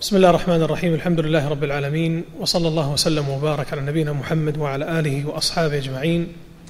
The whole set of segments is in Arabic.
بسم الله الرحمن الرحيم. الحمد لله رب العالمين، وصلى الله وسلم وبارك على نبينا محمد وعلى آله وأصحابه أجمعين.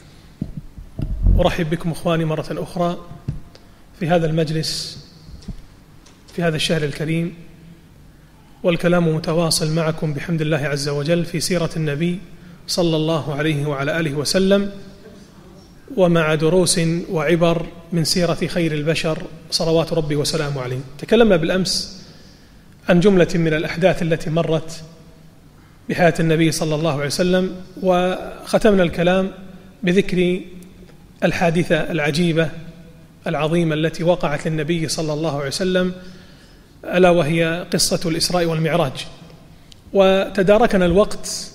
أرحب بكم إخواني مرة أخرى في هذا المجلس في هذا الشهر الكريم، والكلام متواصل معكم بحمد الله عز وجل في سيرة النبي صلى الله عليه وعلى آله وسلم، ومع دروس وعبر من سيرة خير البشر صلوات ربي وسلامه عليه. تكلمنا بالأمس عن جملة من الأحداث التي مرت بحياة النبي صلى الله عليه وسلم، وختمنا الكلام بذكر الحادثة العجيبة العظيمة التي وقعت للنبي صلى الله عليه وسلم، ألا وهي قصة الإسراء والمعراج. وتداركنا الوقت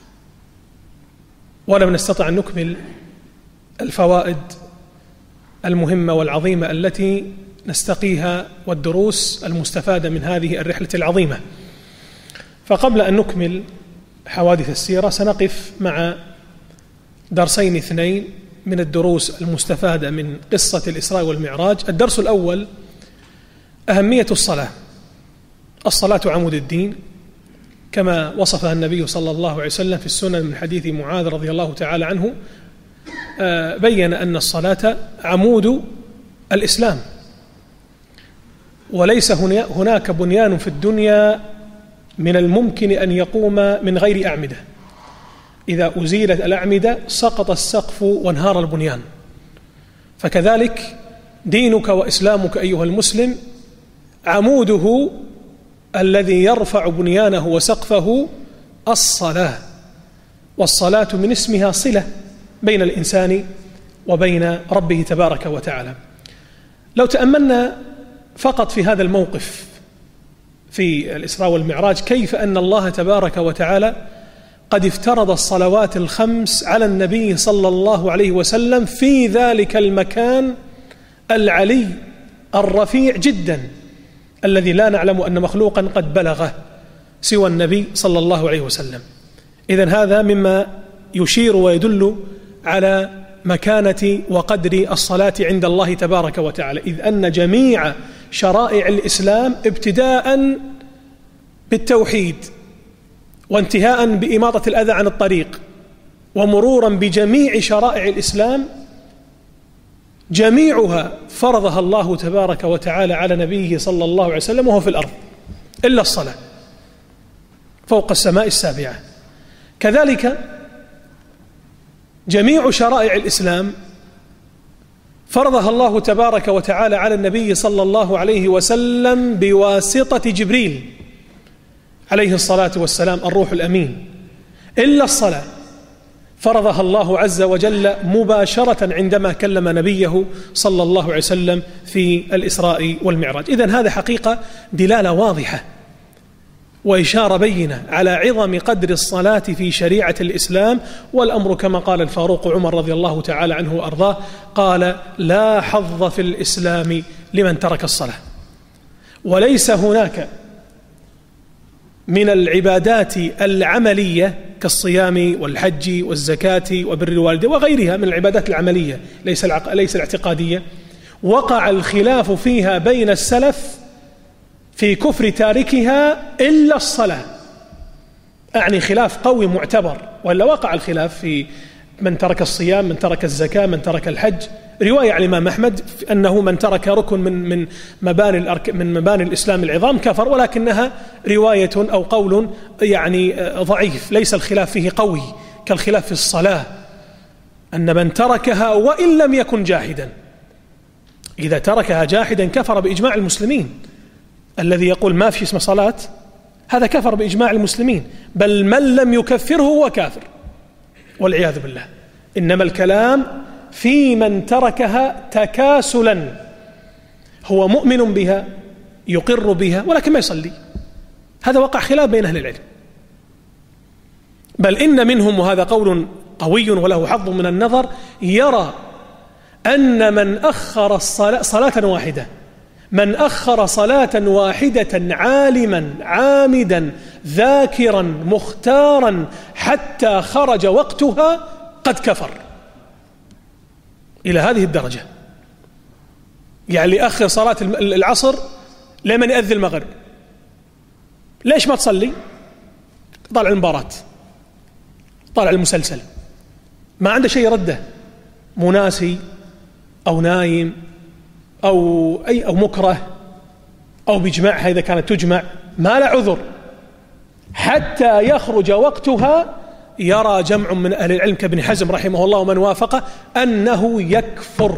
ولم نستطع أن نكمل الفوائد المهمة والعظيمة التي نستقيها والدروس المستفادة من هذه الرحلة العظيمة. فقبل أن نكمل حوادث السيرة سنقف مع درسين اثنين من الدروس المستفادة من قصة الإسراء والمعراج. الدرس الأول أهمية الصلاة. الصلاة عمود الدين كما وصفها النبي صلى الله عليه وسلم في السنن من حديث معاذ رضي الله تعالى عنه، بين أن الصلاة عمود الإسلام، وليس هناك بنيان في الدنيا من الممكن أن يقوم من غير أعمدة. إذا أزيلت الأعمدة سقط السقف وانهار البنيان. فكذلك دينك وإسلامك أيها المسلم عموده الذي يرفع بنيانه وسقفه الصلاة، والصلاة من اسمها صلة بين الإنسان وبين ربه تبارك وتعالى. لو تأملنا فقط في هذا الموقف في الإسراء والمعراج كيف أن الله تبارك وتعالى قد افترض الصلوات الخمس على النبي صلى الله عليه وسلم في ذلك المكان العلي الرفيع جدا الذي لا نعلم أن مخلوقا قد بلغه سوى النبي صلى الله عليه وسلم. إذن هذا مما يشير ويدل على مكانة وقدر الصلاة عند الله تبارك وتعالى، إذ أن جميع شرائع الإسلام ابتداء بالتوحيد وانتهاء بإماطة الأذى عن الطريق ومرورا بجميع شرائع الإسلام جميعها فرضها الله تبارك وتعالى على نبيه صلى الله عليه وسلم وهو في الأرض، إلا الصلاة فوق السماء السابعة. كذلك جميع شرائع الإسلام فرضها الله تبارك وتعالى على النبي صلى الله عليه وسلم بواسطة جبريل عليه الصلاة والسلام الروح الأمين، إلا الصلاة فرضها الله عز وجل مباشرة عندما كلم نبيه صلى الله عليه وسلم في الإسراء والمعراج. إذن هذا حقيقة دلالة واضحة وإشارة بينة على عظم قدر الصلاة في شريعة الإسلام، والأمر كما قال الفاروق عمر رضي الله تعالى عنه وأرضاه، قال: لا حظ في الإسلام لمن ترك الصلاة. وليس هناك من العبادات العملية كالصيام والحج والزكاة وبر الوالدين وغيرها من العبادات العملية ليس الاعتقادية وقع الخلاف فيها بين السلف في كفر تاركها إلا الصلاة، أعني خلاف قوي معتبر، ولا وقع الخلاف في من ترك الصيام، من ترك الزكاة، من ترك الحج. رواية عن الإمام أحمد أنه من ترك ركن من مباني الإسلام العظام كفر، ولكنها رواية أو قول يعني ضعيف، ليس الخلاف فيه قوي كالخلاف في الصلاة، أن من تركها وإن لم يكن جاحدا، إذا تركها جاحدا كفر بإجماع المسلمين. الذي يقول ما في اسم صلاة هذا كفر بإجماع المسلمين، بل من لم يكفره هو كافر والعياذ بالله. إنما الكلام في من تركها تكاسلا، هو مؤمن بها يقر بها ولكن ما يصلي. هذا وقع خلاف بين أهل العلم، بل إن منهم، وهذا قول قوي وله حظ من النظر، يرى أن من أخر صلاة واحدة، من أخر صلاة واحدة عالما عامدا ذاكرا مختارا حتى خرج وقتها قد كفر، إلى هذه الدرجة. يعني أخر صلاة العصر لمن يأذن المغرب، ليش ما تصلي؟ طالع المباراة، طالع المسلسل، ما عنده شيء يرده، مو ناسي أو نايم أو مكره أو بيجمعها إذا كانت تجمع، ما لا عذر حتى يخرج وقتها. يرى جمع من أهل العلم كابن حزم رحمه الله ومن وافقه أنه يكفر،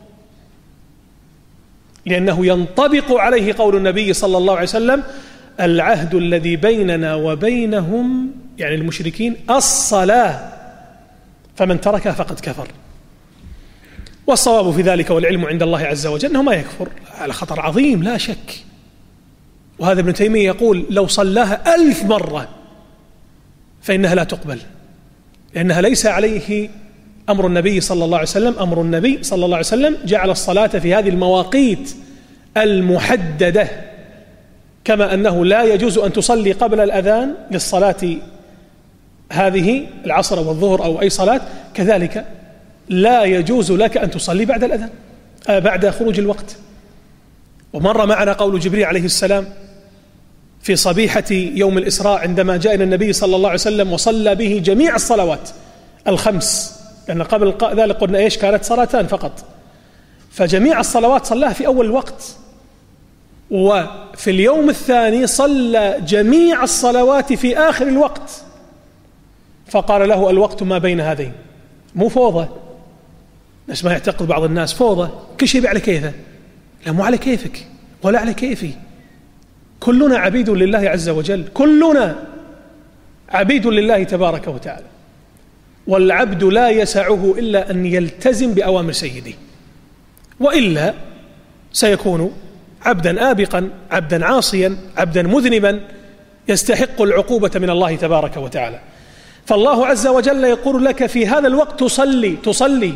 لأنه ينطبق عليه قول النبي صلى الله عليه وسلم: العهد الذي بيننا وبينهم، يعني المشركين، الصلاة، فمن تركها فقد كفر. والصواب في ذلك والعلم عند الله عز وجل أنه ما يكفر، على خطر عظيم لا شك. وهذا ابن تيمية يقول: لو صلاها 1000 مرة فإنها لا تقبل، لأنها ليس عليه أمر النبي صلى الله عليه وسلم. أمر النبي صلى الله عليه وسلم جعل الصلاة في هذه المواقيت المحددة، كما أنه لا يجوز أن تصلي قبل الأذان للصلاة هذه العصر أو الظهر أو أي صلاة، كذلك لا يجوز لك أن تصلي بعد الأذان بعد خروج الوقت. ومر معنا قول جبريل عليه السلام في صبيحة يوم الإسراء عندما جاء إلى النبي صلى الله عليه وسلم وصلى به جميع الصلوات الخمس، لأن قبل ذلك قلنا إيش كانت صلاتان فقط، فجميع الصلوات صلاها في أول الوقت. وفي اليوم الثاني صلى جميع الصلوات في آخر الوقت، فقال له: الوقت ما بين هذين. مو فوضى، ناس ما يعتقد بعض الناس فوضى كل شيء على كيفه. لا، مو على كيفك ولا على كيفي، كلنا عبيد لله عز وجل، كلنا عبيد لله تبارك وتعالى، والعبد لا يسعه إلا أن يلتزم بأوامر سيده، وإلا سيكون عبدا آبقا، عبدا عاصيا، عبدا مذنبا يستحق العقوبة من الله تبارك وتعالى. فالله عز وجل يقول لك في هذا الوقت تصلي،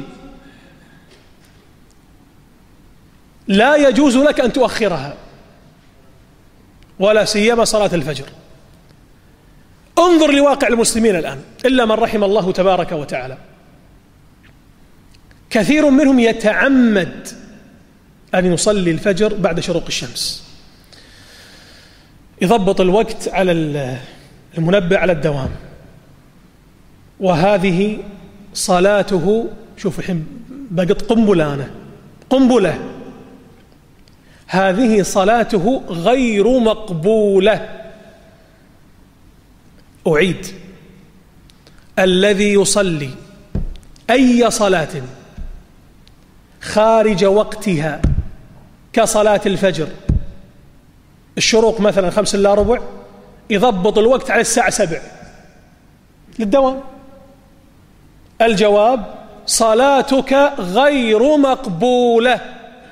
لا يجوز لك أن تؤخرها، ولا سيما صلاة الفجر. انظر لواقع المسلمين الآن، إلا من رحم الله تبارك وتعالى، كثير منهم يتعمد أن يصلي الفجر بعد شروق الشمس، يضبط الوقت على المنبه على الدوام، وهذه صلاته، شوف الحين بقت قنبلة، هذه صلاته غير مقبولة. أعيد: الذي يصلي أي صلاة خارج وقتها كصلاة الفجر، الشروق مثلا 5 إلا ربع، يضبط الوقت على الساعة 7 للدوام. الجواب: صلاتك غير مقبولة.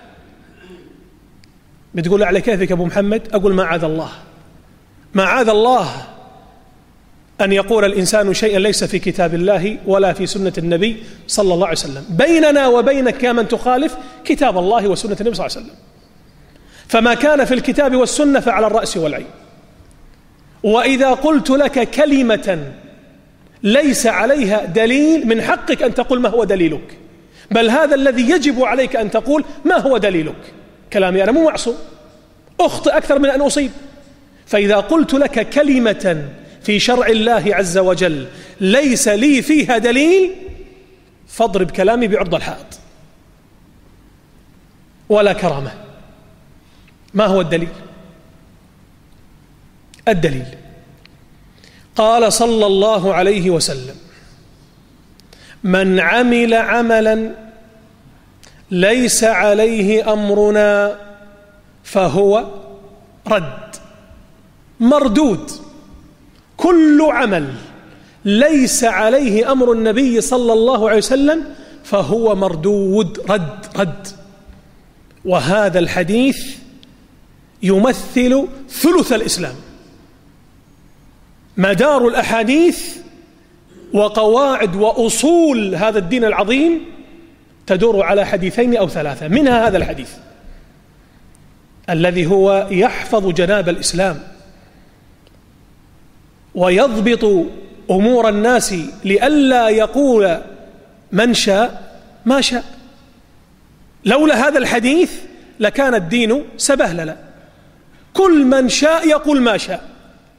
بتقول على كيفك أبو محمد؟ أقول: معاذ الله أن يقول الإنسان شيئا ليس في كتاب الله ولا في سنة النبي صلى الله عليه وسلم. بيننا وبينك يا من تخالف كتاب الله وسنة النبي صلى الله عليه وسلم، فما كان في الكتاب والسنة فعلى الرأس والعين. وإذا قلت لك كلمة ليس عليها دليل، من حقك أن تقول ما هو دليلك، بل هذا الذي يجب عليك أن تقول ما هو دليلك. كلامي أنا مو معصوم، أخطئ أكثر من أن أصيب. فإذا قلت لك كلمة في شرع الله عز وجل ليس لي فيها دليل، فاضرب كلامي بعرض الحائط ولا كرامة. ما هو الدليل؟ الدليل قال صلى الله عليه وسلم: من عمل عملا ليس عليه أمرنا فهو رد، مردود. كل عمل ليس عليه أمر النبي صلى الله عليه وسلم فهو مردود، رد. وهذا الحديث يمثل ثلث الإسلام. مدار الأحاديث وقواعد وأصول هذا الدين العظيم تدور على حديثين أو 3، منها هذا الحديث الذي هو يحفظ جناب الإسلام ويضبط أمور الناس لئلا يقول من شاء ما شاء. لولا هذا الحديث لكان الدين سبهللا، كل من شاء يقول ما شاء،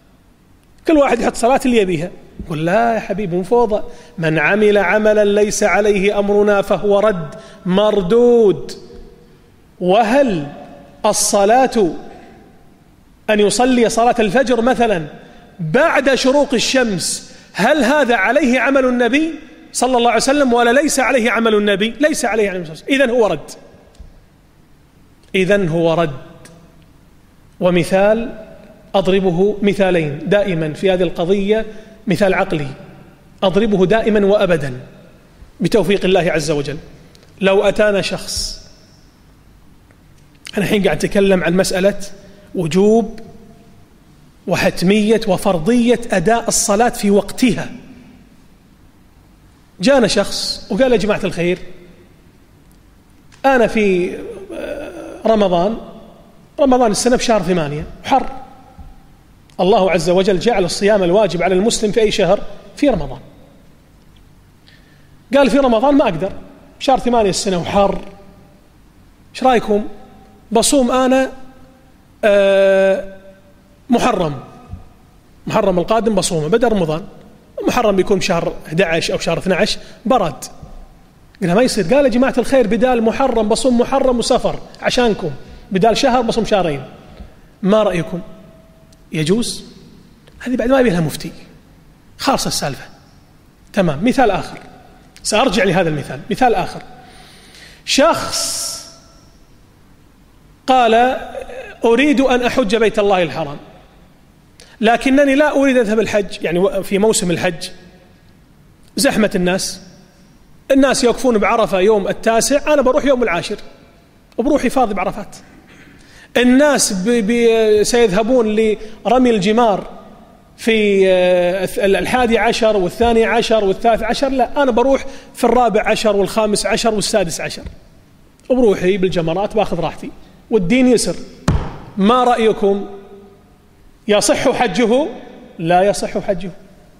كل واحد يحط صلاة اللي يبيها. قل لا يا حبيبي، مفوضة. من عمل عملا ليس عليه أمرنا فهو رد مردود. وهل الصلاة أن يصلي صلاة الفجر مثلا بعد شروق الشمس، هل هذا عليه عمل النبي صلى الله عليه وسلم ولا ليس عليه عمل النبي؟ ليس عليه عمل النبي. إذن هو رد، إذن هو رد. ومثال أضربه، مثالين دائما في هذه القضية، مثال عقلي أضربه دائما وأبدا بتوفيق الله عز وجل. لو أتانا شخص، أنا الحين قاعد أتكلم عن مسألة وجوب وحتمية وفرضية أداء الصلاة في وقتها. جاءنا شخص وقال يا جماعة الخير، أنا في رمضان السنة بشهر 8 حر، الله عز وجل جعل الصيام الواجب على المسلم في أي شهر؟ في رمضان. قال في رمضان ما أقدر، شهر 8 السنة وحر، إيش رأيكم بصوم أنا محرم القادم بصومه بدل رمضان. محرم بيكون بشهر 11 أو شهر 12 برد. قلنا ما يصير. قال يا جماعة الخير، بدال محرم بصوم محرم وسفر عشانكم، بدال شهر بصوم شهرين، ما رأيكم؟ يجوز؟ هذه بعد ما يبيلها مفتي، خالص السالفة. تمام. مثال آخر، سأرجع لهذا المثال. مثال آخر، شخص قال أريد أن أحج بيت الله الحرام، لكنني لا أريد أن أذهب الحج، يعني في موسم الحج زحمة الناس يوقفون بعرفة يوم 9، أنا بروح يوم 10 وبروح حفاظ بعرفات. الناس سيذهبون لرمي الجمار في 11 و12 و13، لا أنا بروح في 14 و15 و16 وبروحي بالجمرات باخذ راحتي والدين يسر. ما رأيكم؟ يصح حجه؟ لا يصح حجه.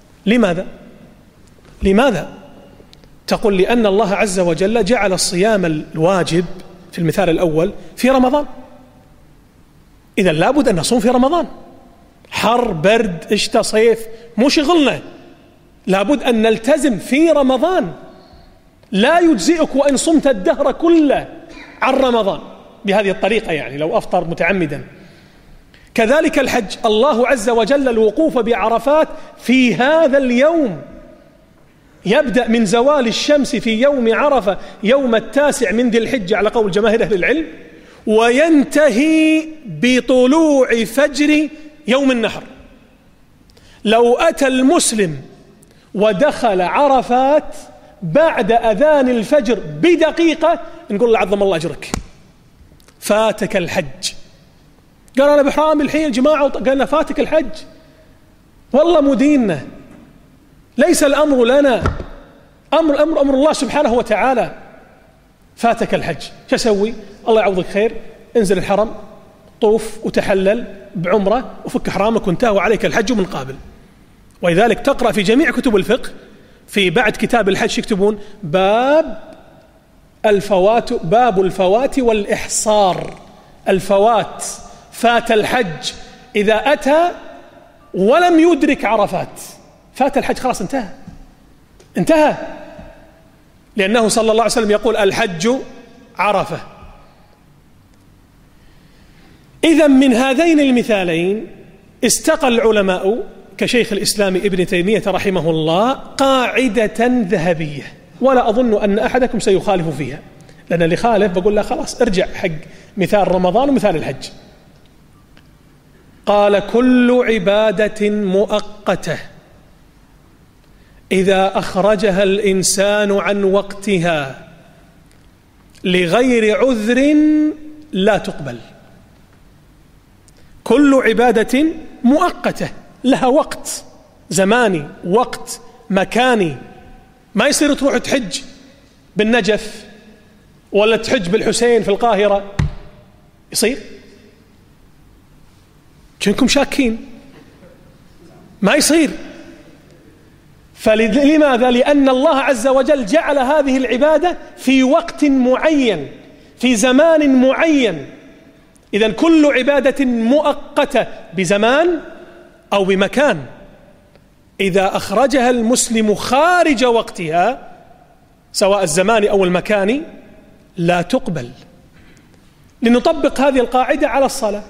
لماذا؟ تقول لأن الله عز وجل جعل الصيام الواجب في المثال الأول في رمضان، إذا لابد أن نصوم في رمضان. حر برد شتاء صيف مو شغلنا، لابد أن نلتزم في رمضان. لا يجزئك وإن صمت الدهر كله عن رمضان بهذه الطريقة، يعني لو أفطر متعمدا. كذلك الحج، الله عز وجل الوقوف بعرفات في هذا اليوم، يبدأ من زوال الشمس في يوم عرفة يوم 9 من ذي الحجة على قول جماهير أهل العلم، وينتهي بطلوع فجر يوم النحر. لو أتى المسلم ودخل عرفات بعد أذان الفجر بدقيقة نقول له عظم الله أجرك، فاتك الحج. قال أنا بحرام الحين يا جماعة، قالنا فاتك الحج، والله مديننا، ليس الأمر لنا، أمر الله سبحانه وتعالى. فاتك الحج، شو أسوي؟ الله يعوضك خير، انزل الحرم، طوف وتحلل بعمرة وفك حرامك وانتهى وعليك الحج من قابل. ولذلك تقرأ في جميع كتب الفقه في بعد كتاب الحج يكتبون باب الفوات والإحصار. الفوات، فات الحج إذا أتى ولم يدرك عرفات، فات الحج خلاص انتهى، لأنه صلى الله عليه وسلم يقول الحج عرفة. إذن من هذين المثالين استقى العلماء كشيخ الإسلام ابن تيمية رحمه الله قاعدة ذهبية، ولا أظن أن أحدكم سيخالف فيها، لأن اللي خالف بقول له خلاص ارجع حق مثال رمضان ومثال الحج. قال كل عبادة مؤقتة إذا أخرجها الإنسان عن وقتها لغير عذر لا تقبل. كل عبادة مؤقتة لها وقت زماني، وقت مكاني. ما يصير تروح تحج بالنجف ولا تحج بالحسين في القاهرة، يصير؟ كنكم شاكين ما يصير. فلماذا؟ لأن الله عز وجل جعل هذه العبادة في وقت معين، في زمان معين. إذن كل عبادة مؤقتة بزمان أو بمكان، إذا أخرجها المسلم خارج وقتها سواء الزمان أو المكان لا تقبل. لنطبق هذه القاعدة على الصلاة.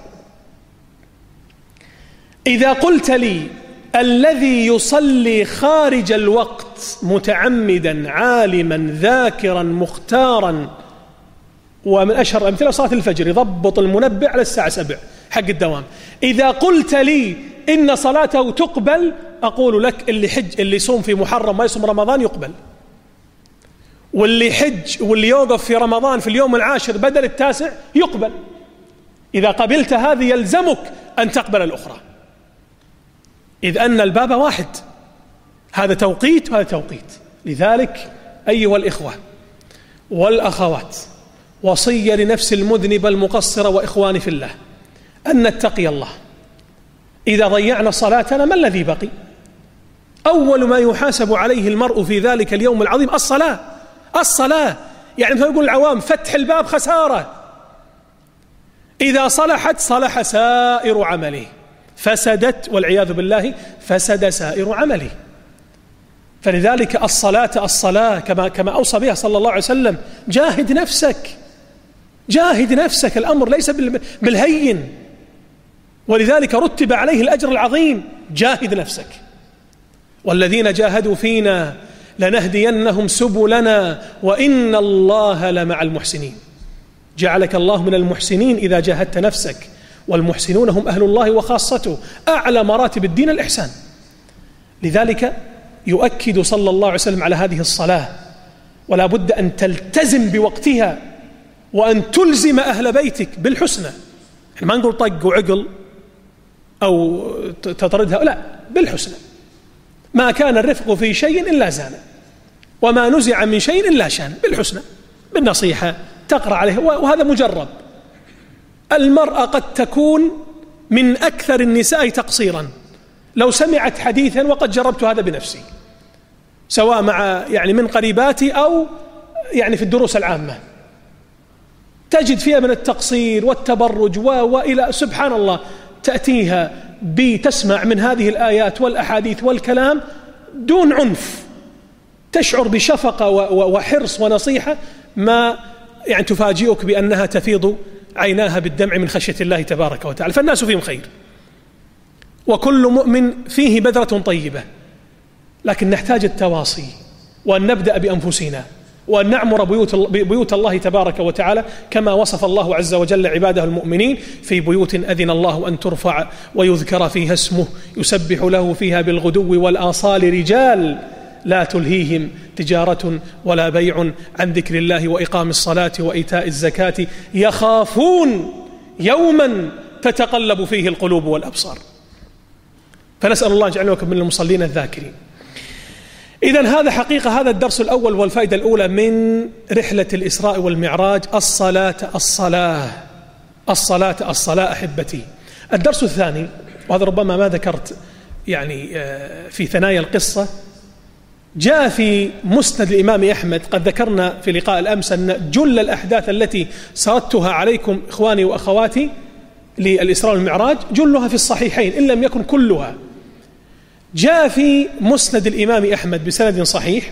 إذا قلت لي الذي يصلي خارج الوقت متعمدا عالما ذاكرا مختارا، ومن أشهر الأمثلة صلاة الفجر يضبط المنبه على الساعة 7 حق الدوام، إذا قلت لي إن صلاته تقبل أقول لك اللي يصوم في محرم ما يصوم رمضان يقبل، واللي حج واللي يوقف في رمضان في اليوم العاشر بدل التاسع يقبل. إذا قبلت هذه يلزمك أن تقبل الأخرى، إذ أن الباب واحد، هذا توقيت وهذا توقيت. لذلك أيها الإخوة والأخوات، وصية لنفس المذنب المقصر وإخواني في الله أن نتقي الله. إذا ضيعنا صلاتنا ما الذي بقي؟ أول ما يحاسب عليه المرء في ذلك اليوم العظيم الصلاة. يعني مثل يقول العوام فتح الباب خسارة. إذا صلحت صلح سائر عمله، فسدت والعياذ بالله فسد سائر عمله. فلذلك الصلاة كما أوصى بها صلى الله عليه وسلم، جاهد نفسك، الأمر ليس بالهين، ولذلك رتب عليه الأجر العظيم. جاهد نفسك، والذين جاهدوا فينا لنهدينهم سبلنا وإن الله لمع المحسنين. جعلك الله من المحسنين إذا جاهدت نفسك، والمحسنون هم أهل الله وخاصته. أعلى مراتب الدين الإحسان. لذلك يؤكد صلى الله عليه وسلم على هذه الصلاة، ولا بد أن تلتزم بوقتها وأن تلزم أهل بيتك بالحسنى. ما نقول طق وعقل أو تطردها، لا، بالحسنى. ما كان الرفق في شيء إلا زان، وما نزع من شيء إلا شان. بالحسنى، بالنصيحة، تقرأ عليه، وهذا مجرب. المرأة قد تكون من أكثر النساء تقصيرا لو سمعت حديثا، وقد جربت هذا بنفسي، سواء مع من قريباتي أو في الدروس العامة، تجد فيها من التقصير والتبرج وإلى سبحان الله. تأتيها بتسمع من هذه الآيات والأحاديث والكلام دون عنف، تشعر بشفقة وحرص ونصيحة، ما تفاجئك بأنها تفيض عيناها بالدمع من خشية الله تبارك وتعالى. فالناس فيهم خير، وكل مؤمن فيه بذرة طيبة، لكن نحتاج التواصي، وأن نبدأ بأنفسنا، وأن نعمر بيوت الله تبارك وتعالى كما وصف الله عز وجل عباده المؤمنين: في بيوت أذن الله أن ترفع ويذكر فيها اسمه يسبح له فيها بالغدو والآصال رجال لا تلهيهم تجارة ولا بيع عن ذكر الله وإقام الصلاة وإيتاء الزكاة يخافون يوما تتقلب فيه القلوب والأبصار. فنسأل الله أن يجعلنا من المصلين الذاكرين. إذن هذا حقيقة، هذا الدرس الأول والفائدة الأولى من رحلة الإسراء والمعراج: الصلاة أحبتي. الدرس الثاني، وهذا ربما ما ذكرت في ثنايا القصة، جاء في مسند الإمام أحمد. قد ذكرنا في لقاء الأمس أن جل الأحداث التي سردتها عليكم إخواني وأخواتي للإسراء والمعراج جلها في الصحيحين إن لم يكن كلها. جاء في مسند الإمام أحمد بسند صحيح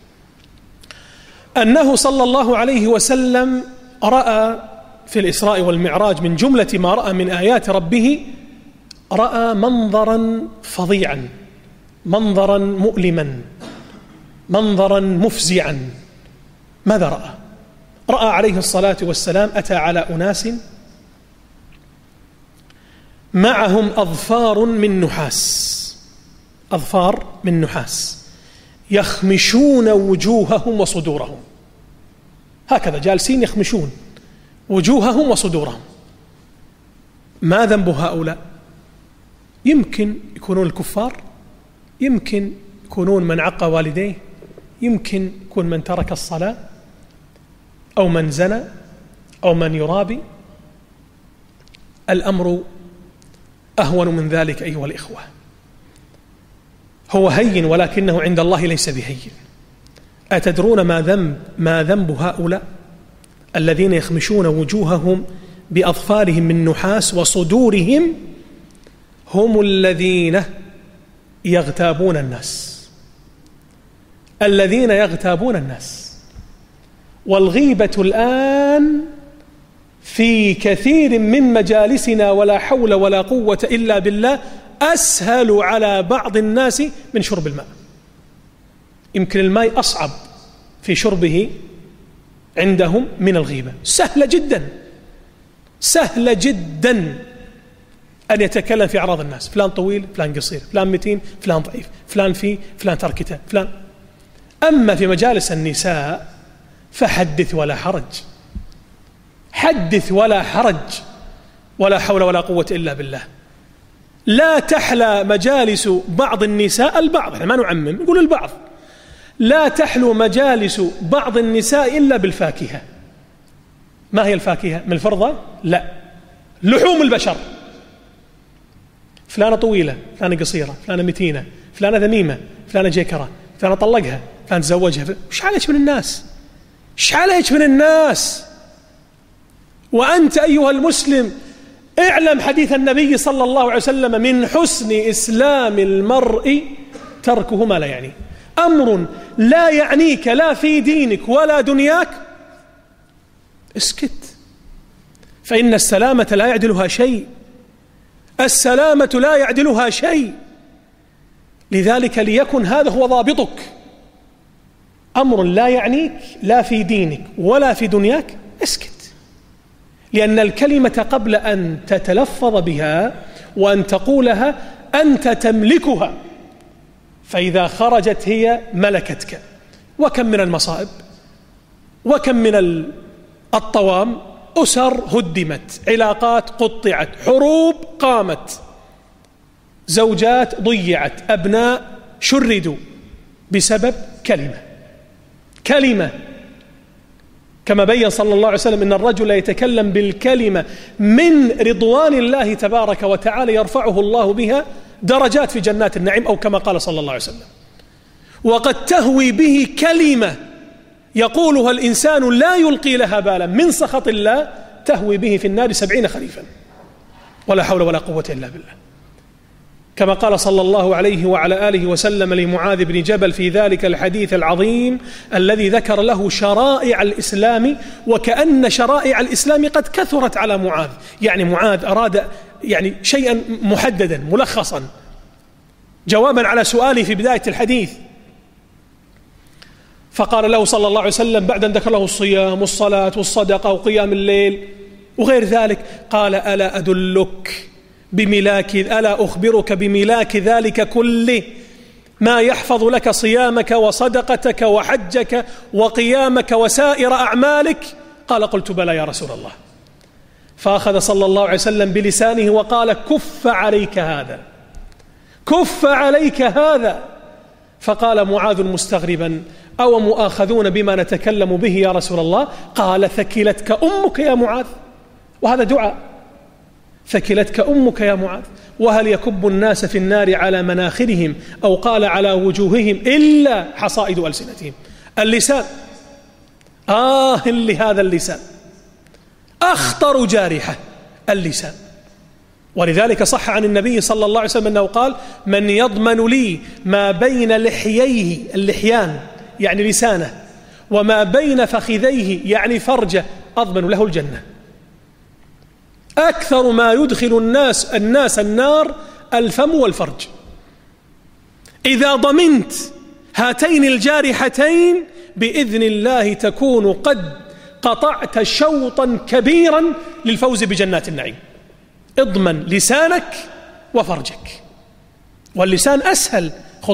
أنه صلى الله عليه وسلم رأى في الإسراء والمعراج من جملة ما رأى من آيات ربه، رأى منظرا فظيعا، منظرا مؤلما، منظرا مفزعا. ماذا رأى؟ رأى عليه الصلاة والسلام أتى على أناس معهم أظفار من نحاس يخمشون وجوههم وصدورهم، هكذا جالسين يخمشون وجوههم وصدورهم. ما ذنب هؤلاء؟ يمكن يكونون الكفار، يمكن يكونون من عق والديه، يمكن يكون من ترك الصلاة، أو من زنى، أو من يرابي. الأمر أهون من ذلك أيها الإخوة. هو هين، ولكنه عند الله ليس بهين. أتدرون ما ذنب هؤلاء الذين يخمشون وجوههم بأظفارهم من نحاس وصدورهم؟ هم الذين يغتابون الناس، الذين يغتابون الناس. والغيبة الآن في كثير من مجالسنا ولا حول ولا قوة إلا بالله أسهل على بعض الناس من شرب الماء. يمكن الماء أصعب في شربه عندهم من الغيبة. سهلة جدا، سهلة جدا أن يتكلم في أعراض الناس، فلان طويل، فلان قصير، فلان متين، فلان ضعيف، فلان فيه، فلان ترك كتاب، فلان. أما في مجالس النساء فحدث ولا حرج، حدث ولا حرج، ولا حول ولا قوة إلا بالله. لا تحلى مجالس بعض النساء، البعض، احنا ما نعمم، نقول البعض، لا تحلو مجالس بعض النساء إلا بالفاكهة. ما هي الفاكهة؟ من الفرضة؟ لا، لحوم البشر. فلانة طويلة، فلانة قصيرة، فلانة متينة، فلانة ذميمة، فلانة جيكرة، فلانة طلقها، فلانة تزوجها. وش عليك من الناس؟ وش عليك من الناس؟ وأنت أيها المسلم اعلم حديث النبي صلى الله عليه وسلم: من حسن إسلام المرء تركه ما لا يعنيه. أمر لا يعنيك لا في دينك ولا دنياك، اسكت، فإن السلامة لا يعدلها شيء، السلامة لا يعدلها شيء. لذلك ليكن هذا هو ضابطك: أمر لا يعنيك لا في دينك ولا في دنياك، اسكت. لأن الكلمة قبل أن تتلفظ بها وأن تقولها أنت تملكها، فإذا خرجت هي ملكتك. وكم من المصائب، وكم من الطوام، أسر هدمت، علاقات قطعت، حروب قامت، زوجات ضيعت، أبناء شردوا بسبب كلمة. كما بين صلى الله عليه وسلم إن الرجل يتكلم بالكلمة من رضوان الله تبارك وتعالى يرفعه الله بها درجات في جنات النعيم، أو كما قال صلى الله عليه وسلم. وقد تهوي به كلمة يقولها الإنسان لا يلقي لها بالا من سخط الله، تهوي به في النار 70 خريفا، ولا حول ولا قوة إلا بالله. كما قال صلى الله عليه وعلى آله وسلم لمعاذ بن جبل في ذلك الحديث العظيم الذي ذكر له شرائع الإسلام، وكأن شرائع الإسلام قد كثرت على معاذ. يعني معاذ أراد شيئا محددا ملخصا جوابا على سؤاله في بداية الحديث، فقال له صلى الله عليه وسلم بعد أن ذكر له الصيام والصلاة والصدقة وقيام الليل وغير ذلك، قال: ألا أدلك بملاك، ألا أخبرك بملاك ذلك كله، ما يحفظ لك صيامك وصدقتك وحجك وقيامك وسائر أعمالك؟ قال: قلت بلى يا رسول الله. فأخذ صلى الله عليه وسلم بلسانه وقال: كف عليك هذا، كف عليك هذا. فقال معاذ مستغربا: أو مؤاخذون بما نتكلم به يا رسول الله؟ قال: ثكلتك أمك يا معاذ. وهذا دعاء: ثكلتك أمك يا معاذ. وهل يكب الناس في النار على مناخرهم أو قال على وجوههم إلا حصائد ألسنتهم. اللسان، لهذا اللسان أخطر جارحة، اللسان. ولذلك صح عن النبي صلى الله عليه وسلم أنه قال: من يضمن لي ما بين لحييه، اللحيان يعني لسانه، وما بين فخذيه يعني فرجه، أضمن له الجنة. أكثر ما يدخل الناس النار الفم والفرج. إذا ضمنت هاتين الجارحتين بإذن الله تكون قد قطعت شوطا كبيرا للفوز بجنات النعيم. اضمن لسانك وفرجك. واللسان أسهل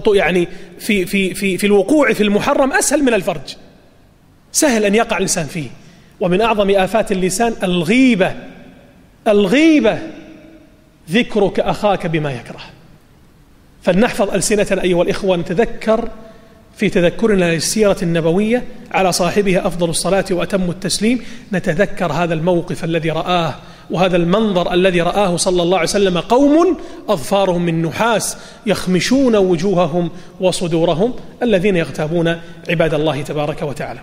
في الوقوع في المحرم أسهل من الفرج، سهل أن يقع اللسان فيه. ومن أعظم آفات اللسان الغيبة، ذكرك أخاك بما يكره. فلنحفظ ألسنتنا أيها الإخوة، نتذكر في تذكرنا للسيرة النبوية على صاحبها أفضل الصلاة وأتم التسليم، نتذكر هذا الموقف الذي رآه وهذا المنظر الذي رآه صلى الله عليه وسلم: قوم أظفارهم من نحاس يخمشون وجوههم وصدورهم، الذين يغتابون عباد الله تبارك وتعالى.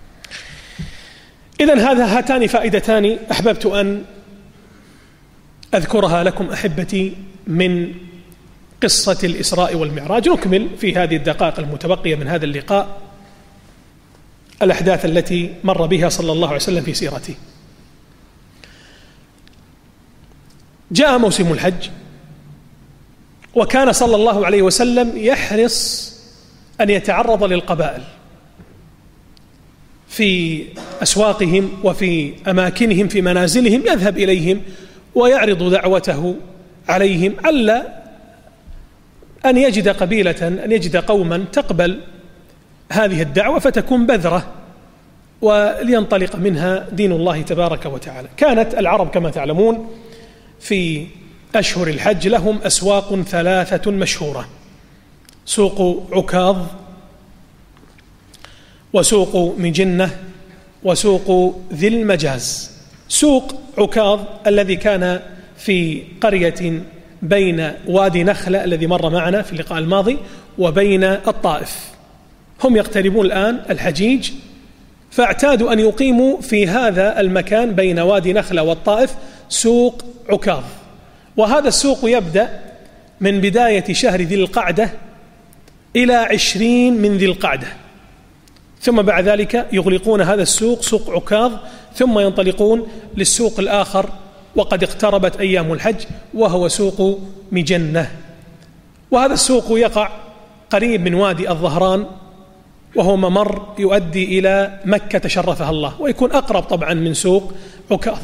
إذن هاتان فائدتان أحببت أن أذكرها لكم أحبتي من قصة الإسراء والمعراج. نكمل في هذه الدقائق المتبقية من هذا اللقاء الأحداث التي مر بها صلى الله عليه وسلم في سيرته. جاء موسم الحج، وكان صلى الله عليه وسلم يحرص أن يتعرض للقبائل في أسواقهم وفي أماكنهم في منازلهم، يذهب إليهم ويعرض دعوته عليهم، على أن يجد قبيلة، أن يجد قوما تقبل هذه الدعوة فتكون بذرة ولينطلق منها دين الله تبارك وتعالى. كانت العرب كما تعلمون في أشهر الحج لهم أسواق 3 مشهورة: سوق عكاظ، وسوق مجنة، وسوق ذي المجاز. سوق عكاظ الذي كان في قرية بين وادي نخلة الذي مر معنا في اللقاء الماضي وبين الطائف. هم يقتربون الآن الحجيج، فاعتادوا أن يقيموا في هذا المكان بين وادي نخلة والطائف سوق عكاظ. وهذا السوق يبدأ من بداية شهر ذي القعدة إلى 20 من ذي القعدة، ثم بعد ذلك يغلقون هذا السوق، سوق عكاظ، ثم ينطلقون للسوق الآخر وقد اقتربت أيام الحج وهو سوق مجنة. وهذا السوق يقع قريب من وادي الظهران، وهو ممر يؤدي إلى مكة شرفها الله، ويكون أقرب طبعا من سوق عكاظ.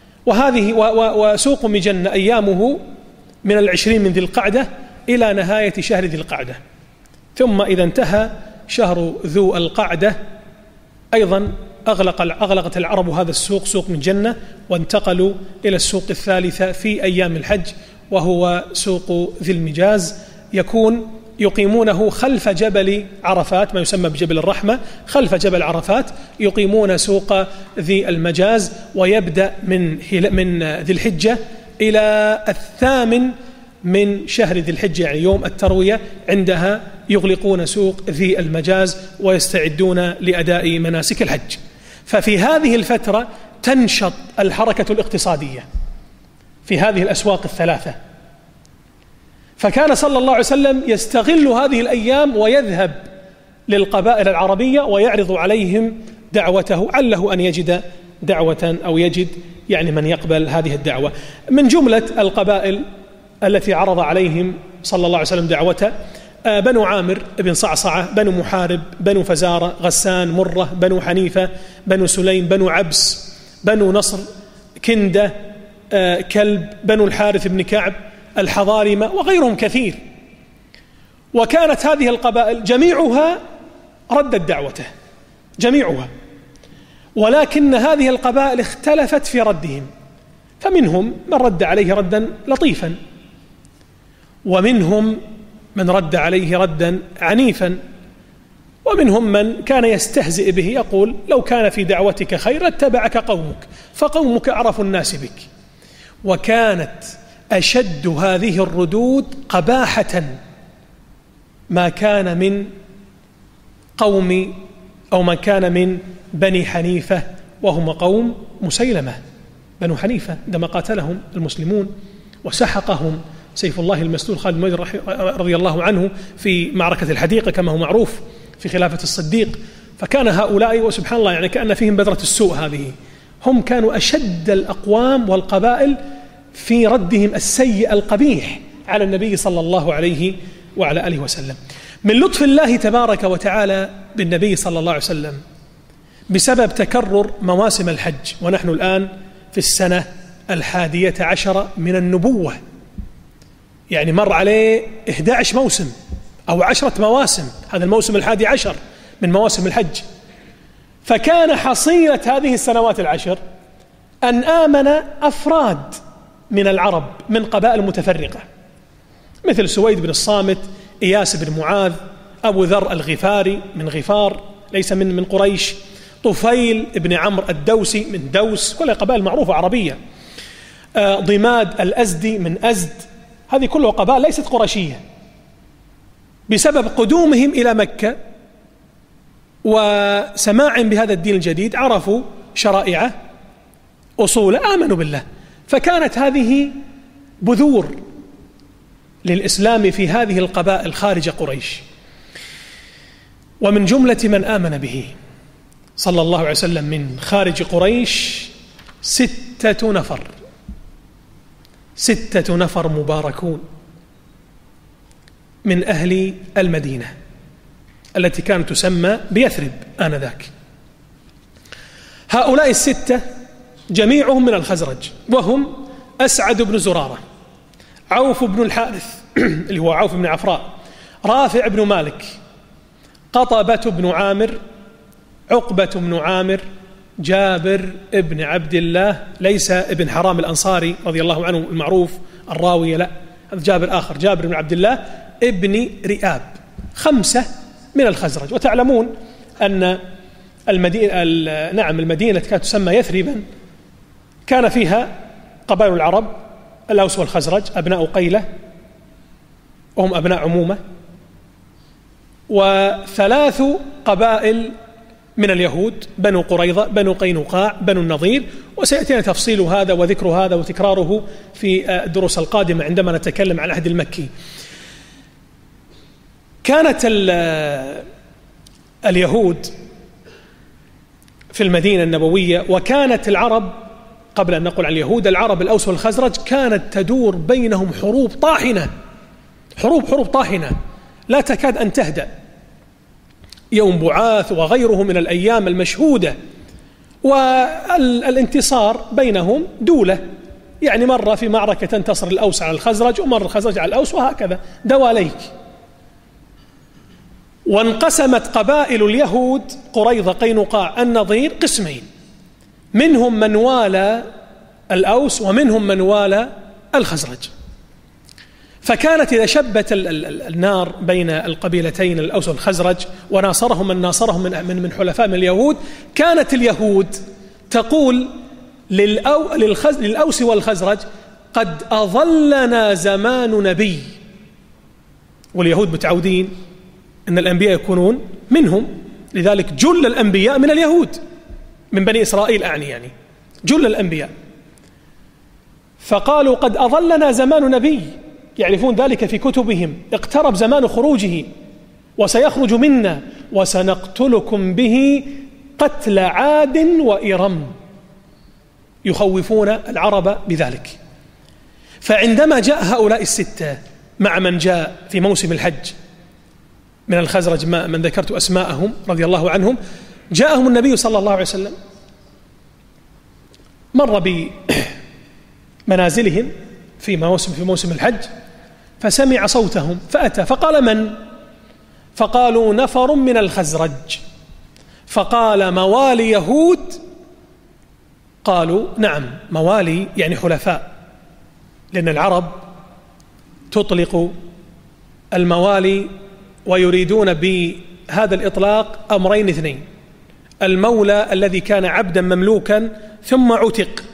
وسوق مجنة أيامه من 20 من ذي القعدة إلى نهاية شهر ذي القعدة، ثم إذا انتهى شهر ذو القعدة أيضا أغلقت العرب هذا السوق، سوق مجنة، وانتقلوا إلى السوق الثالثة في أيام الحج وهو سوق ذي المجاز. يقيمونه خلف جبل عرفات، ما يسمى بجبل الرحمة، خلف جبل عرفات يقيمون سوق ذي المجاز، ويبدأ من ذي الحجة إلى 8 من شهر ذي الحجة، يعني يوم التروية، عندها يغلقون سوق ذي المجاز ويستعدون لأداء مناسك الحج. ففي هذه الفترة تنشط الحركة الاقتصادية في هذه الأسواق 3. فكان صلى الله عليه وسلم يستغل هذه الأيام ويذهب للقبائل العربية ويعرض عليهم دعوته، عله أن يجد دعوة أو يجد يعني من يقبل هذه الدعوة. من جملة القبائل التي عرض عليهم صلى الله عليه وسلم دعوته بنو عامر بن صعصعة، بنو محارب، بنو فزارة، غسان، مرة، بنو حنيفة، بنو سليم، بنو عبس، بنو نصر، كندة، كلب، بنو الحارث بن كعب، الحضارمة، وغيرهم كثير. وكانت هذه القبائل جميعها ردت دعوته، جميعها، ولكن هذه القبائل اختلفت في ردهم، فمنهم من رد عليه ردا لطيفا، ومنهم من رد عليه ردا عنيفا، ومنهم من كان يستهزئ به يقول: لو كان في دعوتك خير لاتبعك قومك فقومك أعرف الناس بك. وكانت أشد هذه الردود قباحة ما كان من قوم أو ما كان من بني حنيفة، وهم قوم مسيلمة. بنو حنيفة عندما قاتلهم المسلمون وسحقهم سيف الله المسلول خالد بن الوليد رضي الله عنه في معركة الحديقة كما هو معروف في خلافة الصديق، فكان هؤلاء وسبحان الله يعني كأن فيهم بذرة السوء هذه، هم كانوا أشد الأقوام والقبائل في ردهم السيء القبيح على النبي صلى الله عليه وعلى آله وسلم. من لطف الله تبارك وتعالى بالنبي صلى الله عليه وسلم بسبب تكرر مواسم الحج، ونحن الآن في السنة 11 من النبوة، يعني مر عليه 11 موسم أو 10 مواسم، هذا الموسم 11 من مواسم الحج. فكان حصيلة هذه السنوات 10 أن آمن أفراد من العرب من قبائل متفرقة، مثل سويد بن الصامت، إياس بن معاذ، أبو ذر الغفاري من غفار ليس من قريش، طفيل بن عمرو الدوسي من دوس، كلها قبائل معروفة عربية، ضماد الأزدي من أزد، هذه كلها قبائل ليست قرشية. بسبب قدومهم إلى مكة وسماع بهذا الدين الجديد عرفوا شرائعه أصوله، آمنوا بالله. فكانت هذه بذور للإسلام في هذه القبائل خارج قريش، ومن جملة من آمن به صلى الله عليه وسلم من خارج قريش 6 نفر، 6 نفر مباركون من أهل المدينة التي كانت تسمى بيثرب آنذاك. هؤلاء ال6 جميعهم من الخزرج، وهم أسعد بن زرارة، عوف بن الحارث اللي هو عوف بن عفراء، رافع بن مالك، قطبة بن عامر، عقبة بن عامر، جابر ابن عبد الله، ليس ابن حرام الأنصاري رضي الله عنه المعروف الراوي، لا، هذا جابر آخر، جابر بن عبد الله ابن رئاب. 5 من الخزرج. وتعلمون أن المدينة كانت تسمى يثربا، كان فيها قبائل العرب الأوس والخزرج، أبناء قيلة وهم أبناء عمومة، و3 قبائل من اليهود، بنو قريظة، بنو قينقاع، بنو النضير، وسيأتينا تفصيل هذا وذكر هذا وتكراره في الدروس القادمة عندما نتكلم عن العهد المكي. كانت اليهود في المدينة النبوية، وكانت العرب قبل أن نقول عن اليهود، العرب الأوس والخزرج كانت تدور بينهم حروب طاحنة، حروب طاحنة لا تكاد أن تهدأ. يوم بعاث وغيره من الأيام المشهودة، والانتصار بينهم دولة، يعني مرة في معركة تنتصر الأوس على الخزرج، ومرة الخزرج على الأوس، وهكذا دواليك. وانقسمت قبائل اليهود قريظة قينقاع النضير قسمين، منهم من والى الأوس ومنهم من والى الخزرج. فكانت إذا شبت النار بين القبيلتين الأوس والخزرج وناصرهم من ناصرهم من حلفاء من اليهود، كانت اليهود تقول للأوس والخزرج: قد أظلنا زمان نبي. واليهود متعودين أن الأنبياء يكونون منهم، لذلك جل الأنبياء من اليهود، من بني إسرائيل أعني، يعني جل الأنبياء. فقالوا: قد أظلنا زمان نبي، يعرفون ذلك في كتبهم، اقترب زمان خروجه وسيخرج منا وسنقتلكم به قتل عاد وإرم، يخوفون العرب بذلك. فعندما جاء هؤلاء ال6 مع من جاء في موسم الحج من الخزرج، من ذكرت أسماءهم رضي الله عنهم، جاءهم النبي صلى الله عليه وسلم، مر بمنازلهم في موسم الحج، فسمع صوتهم فأتى، فقال: من؟ فقالوا: نفر من الخزرج. فقال: موالي يهود؟ قالوا: نعم، موالي يعني حلفاء، لأن العرب تطلق الموالي ويريدون بهذا الإطلاق أمرين اثنين: المولى الذي كان عبدا مملوكا ثم عتق،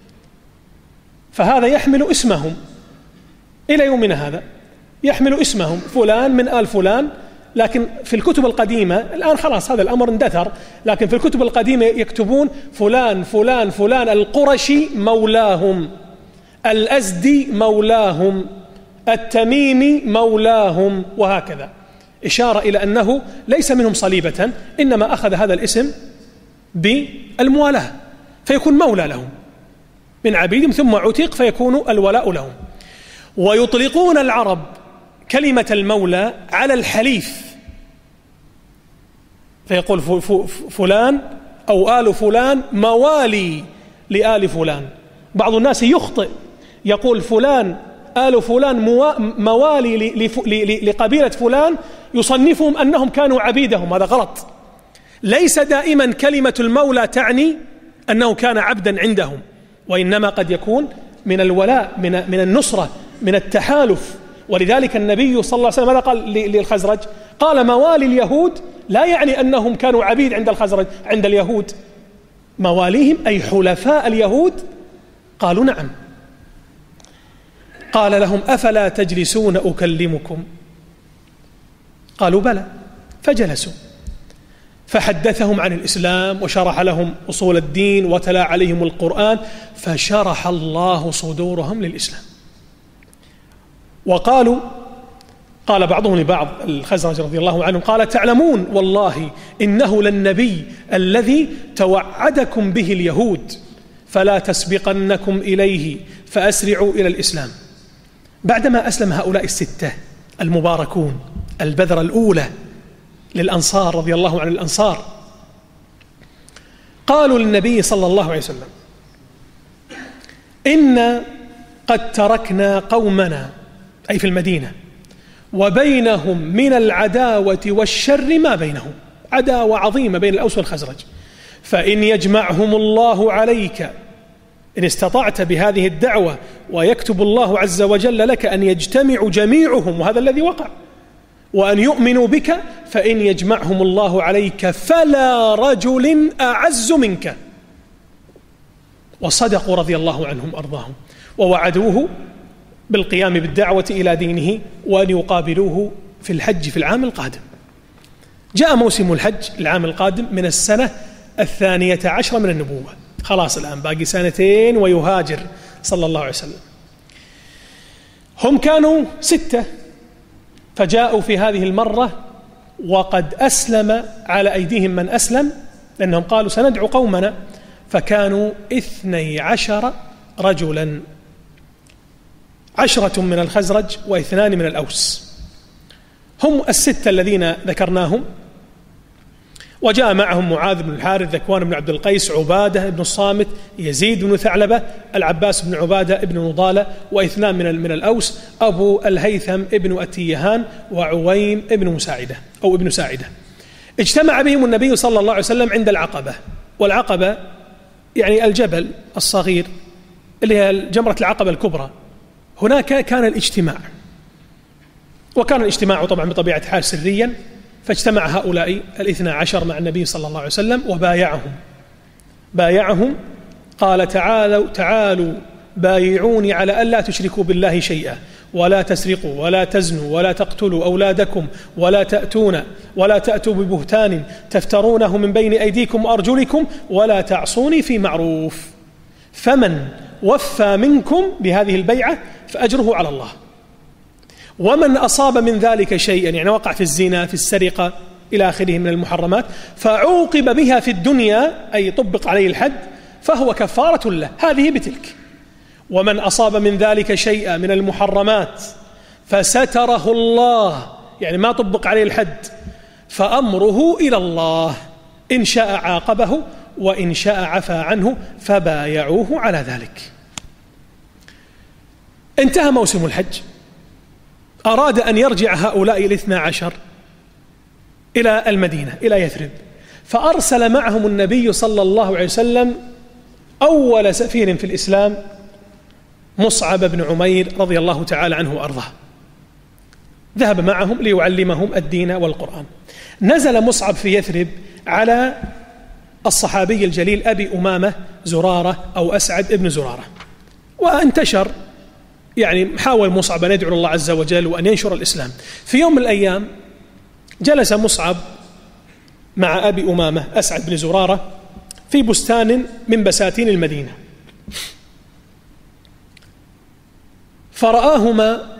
فهذا يحمل اسمهم إلى يومنا هذا، يحمل اسمهم فلان من آل فلان. لكن في الكتب القديمة الآن خلاص هذا الأمر اندثر، لكن في الكتب القديمة يكتبون فلان فلان فلان القرشي مولاهم، الأزدي مولاهم، التميمي مولاهم، وهكذا، إشارة إلى أنه ليس منهم صليبة، إنما أخذ هذا الاسم بالموالاة، فيكون مولى لهم من عبيدهم، ثم عتق فيكون الولاء لهم. ويطلقون العرب كلمة المولى على الحليف، فيقول فلان أو آل فلان موالي لآل فلان. بعض الناس يخطئ، يقول فلان آل فلان موالي لقبيلة فلان، يصنفهم أنهم كانوا عبيدهم، هذا غلط. ليس دائما كلمة المولى تعني أنه كان عبدا عندهم، وإنما قد يكون من الولاء، من النصرة، من التحالف. ولذلك النبي صلى الله عليه وسلم ماذا قال للخزرج؟ قال: موالي اليهود، لا يعني أنهم كانوا عبيد عند الخزرج، عند اليهود مواليهم أي حلفاء اليهود. قالوا: نعم. قال لهم: أفلا تجلسون أكلمكم؟ قالوا: بلى. فجلسوا، فحدثهم عن الإسلام وشرح لهم أصول الدين وتلا عليهم القرآن، فشرح الله صدورهم للإسلام. وقالوا، قال بعضهم لبعض الخزرج رضي الله عنهم، قال: تعلمون والله إنه للنبي الذي توعدكم به اليهود، فلا تسبقنكم إليه فأسرعوا إلى الإسلام. بعدما أسلم هؤلاء الستة المباركون، البذرة الأولى للأنصار رضي الله عن الأنصار، قالوا للنبي صلى الله عليه وسلم: إن قد تركنا قومنا، أي في المدينة، وبينهم من العداوة والشر ما بينهم، عداوة عظيمة بين الأوس والخزرج، فإن يجمعهم الله عليك، إن استطعت بهذه الدعوة ويكتب الله عز وجل لك أن يجتمع جميعهم، وهذا الذي وقع، وأن يؤمنوا بك، فإن يجمعهم الله عليك فلا رجل أعز منك. وصدقوا رضي الله عنهم وأرضاهم، ووعدوه بالقيام بالدعوة إلى دينه، وأن يقابلوه في الحج في العام القادم. جاء موسم الحج العام القادم من السنة 12 من النبوة، خلاص الآن باقي 2 ويهاجر صلى الله عليه وسلم. هم كانوا 6، فجاءوا في هذه المرة وقد أسلم على أيديهم من أسلم، لأنهم قالوا: سندعو قومنا، فكانوا 12 رجلا، 10 من الخزرج و2 من الأوس، هم ال6 الذين ذكرناهم. وجاء معهم معاذ بن الحارث، ذكوان بن عبد القيس، عبادة بن الصامت، يزيد بن ثعلبة، العباس بن عبادة بن نضالة، و2 من الأوس، أبو الهيثم ابن أتيهان، وعويم ابن مساعدة أو ابن ساعدة. اجتمع بهم النبي صلى الله عليه وسلم عند العقبة، والعقبة يعني الجبل الصغير اللي هي جمرة العقبة الكبرى. هناك كان الاجتماع، وكان الاجتماع طبعا بطبيعة الحال سريا، فاجتمع هؤلاء 12 مع النبي صلى الله عليه وسلم وبايعهم. قال: تعالوا بايعوني على ألا تشركوا بالله شيئا، ولا تسرقوا، ولا تزنوا، ولا تقتلوا أولادكم، ولا تأتوا ببهتان تفترونه من بين أيديكم وأرجلكم، ولا تعصوني في معروف، فمن وفى منكم بهذه البيعة فأجره على الله، ومن أصاب من ذلك شيئا، يعني وقع في الزنا، في السرقة، إلى آخره من المحرمات، فعوقب بها في الدنيا، أي طبق عليه الحد، فهو كفارة له، هذه بتلك. ومن أصاب من ذلك شيئا من المحرمات فستره الله، يعني ما طبق عليه الحد، فأمره إلى الله، إن شاء عاقبه وإن شاء عفى عنه، فبايعوه على ذلك. انتهى موسم الحج، أراد أن يرجع هؤلاء 12 إلى المدينة، إلى يثرب، فأرسل معهم النبي صلى الله عليه وسلم أول سفير في الإسلام، مصعب بن عمير رضي الله تعالى عنه وأرضاه. ذهب معهم ليعلمهم الدين والقرآن. نزل مصعب في يثرب على الصحابي الجليل أبي أمامة زرارة أو أسعد ابن زرارة، وانتشر، يعني حاول مصعب أن يدعو الله عز وجل وأن ينشر الإسلام. في يوم من الأيام جلس مصعب مع أبي أمامة أسعد بن زرارة في بستان من بساتين المدينة، فرآهما